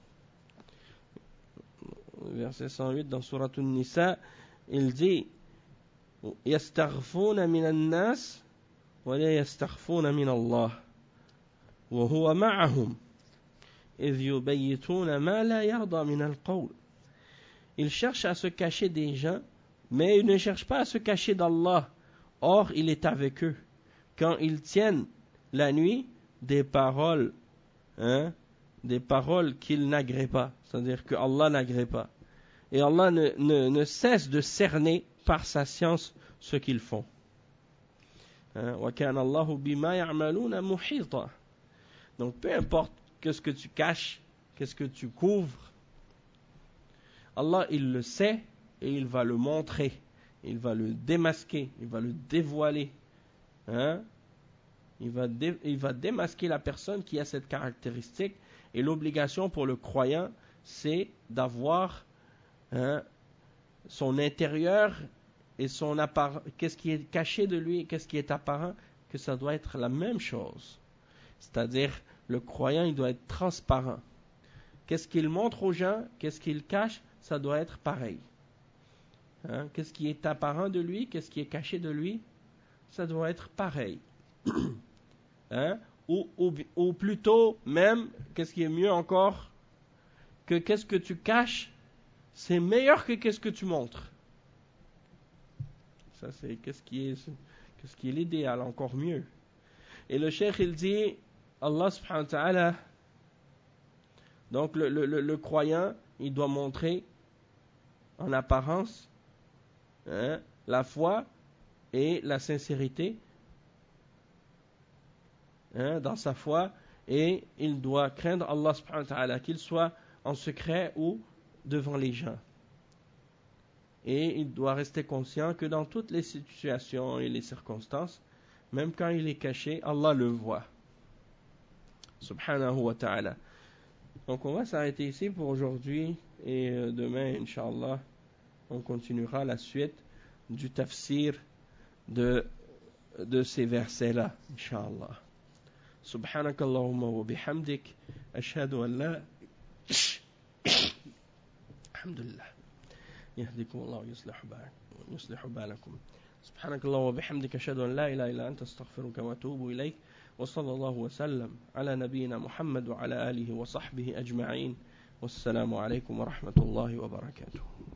[SPEAKER 1] verset cent huit dans Surat An-Nisa, il dit يستخفون من الناس ولا يستخفون من الله وهو معهم إذ يبيتون ما لا يرضى من القول. Ils cherchent à se cacher des gens, mais ils ne cherchent pas à se cacher d'Allah. Or, il est avec eux quand ils tiennent la nuit des paroles, hein, des paroles qu'ils n'agréent pas, c'est-à-dire que Allah n'agrée pas. Et Allah ne, ne, ne cesse de cerner par sa science ce qu'ils font. Hein, وَكَانَ اللَّهُ بِمَا يَعْمَلُونَ مُحِيطًا. Donc, peu importe qu'est-ce que tu caches, qu'est-ce que tu couvres, Allah, il le sait et il va le montrer, il va le démasquer, il va le dévoiler. Hein? Il va, dé, il va démasquer la personne qui a cette caractéristique et l'obligation pour le croyant, c'est d'avoir hein, son intérieur et son apparent, qu'est-ce qui est caché de lui, qu'est-ce qui est apparent, que ça doit être la même chose. C'est-à-dire, le croyant, il doit être transparent. Qu'est-ce qu'il montre aux gens, qu'est-ce qu'il cache, ça doit être pareil. Hein? Qu'est-ce qui est apparent de lui, qu'est-ce qui est caché de lui, ça doit être pareil. Hein? Ou, ou, ou plutôt, même, qu'est-ce qui est mieux encore, que qu'est-ce que tu caches, c'est meilleur que qu'est-ce que tu montres. Ça, c'est qu'est-ce qui est, qu'est-ce qui est l'idéal, encore mieux. Et le cheikh, il dit, Allah subhanahu wa ta'ala, donc le, le, le, le croyant, il doit montrer en apparence hein, la foi et la sincérité hein, dans sa foi, et il doit craindre Allah subhanahu wa ta'ala, qu'il soit en secret ou devant les gens. Et il doit rester conscient que dans toutes les situations et les circonstances, même quand il est caché, Allah le voit. Subhanahu wa ta'ala. Donc on va s'arrêter ici pour aujourd'hui et euh, demain, Inch'Allah, on continuera la suite du tafsir de de ces versets-là, Inch'Allah. Subhanakallahumma wa bihamdik, ashhadu an la... Alhamdulillah. يهديكم الله ويصلح بالكم يصلح بالكم سبحانك اللهم وبحمدك أشهد أن لا إله إلا أنت أستغفرك وأتوب إليك وصلى الله وسلم على نبينا محمد وعلى آله وصحبه أجمعين والسلام عليكم ورحمة الله وبركاته.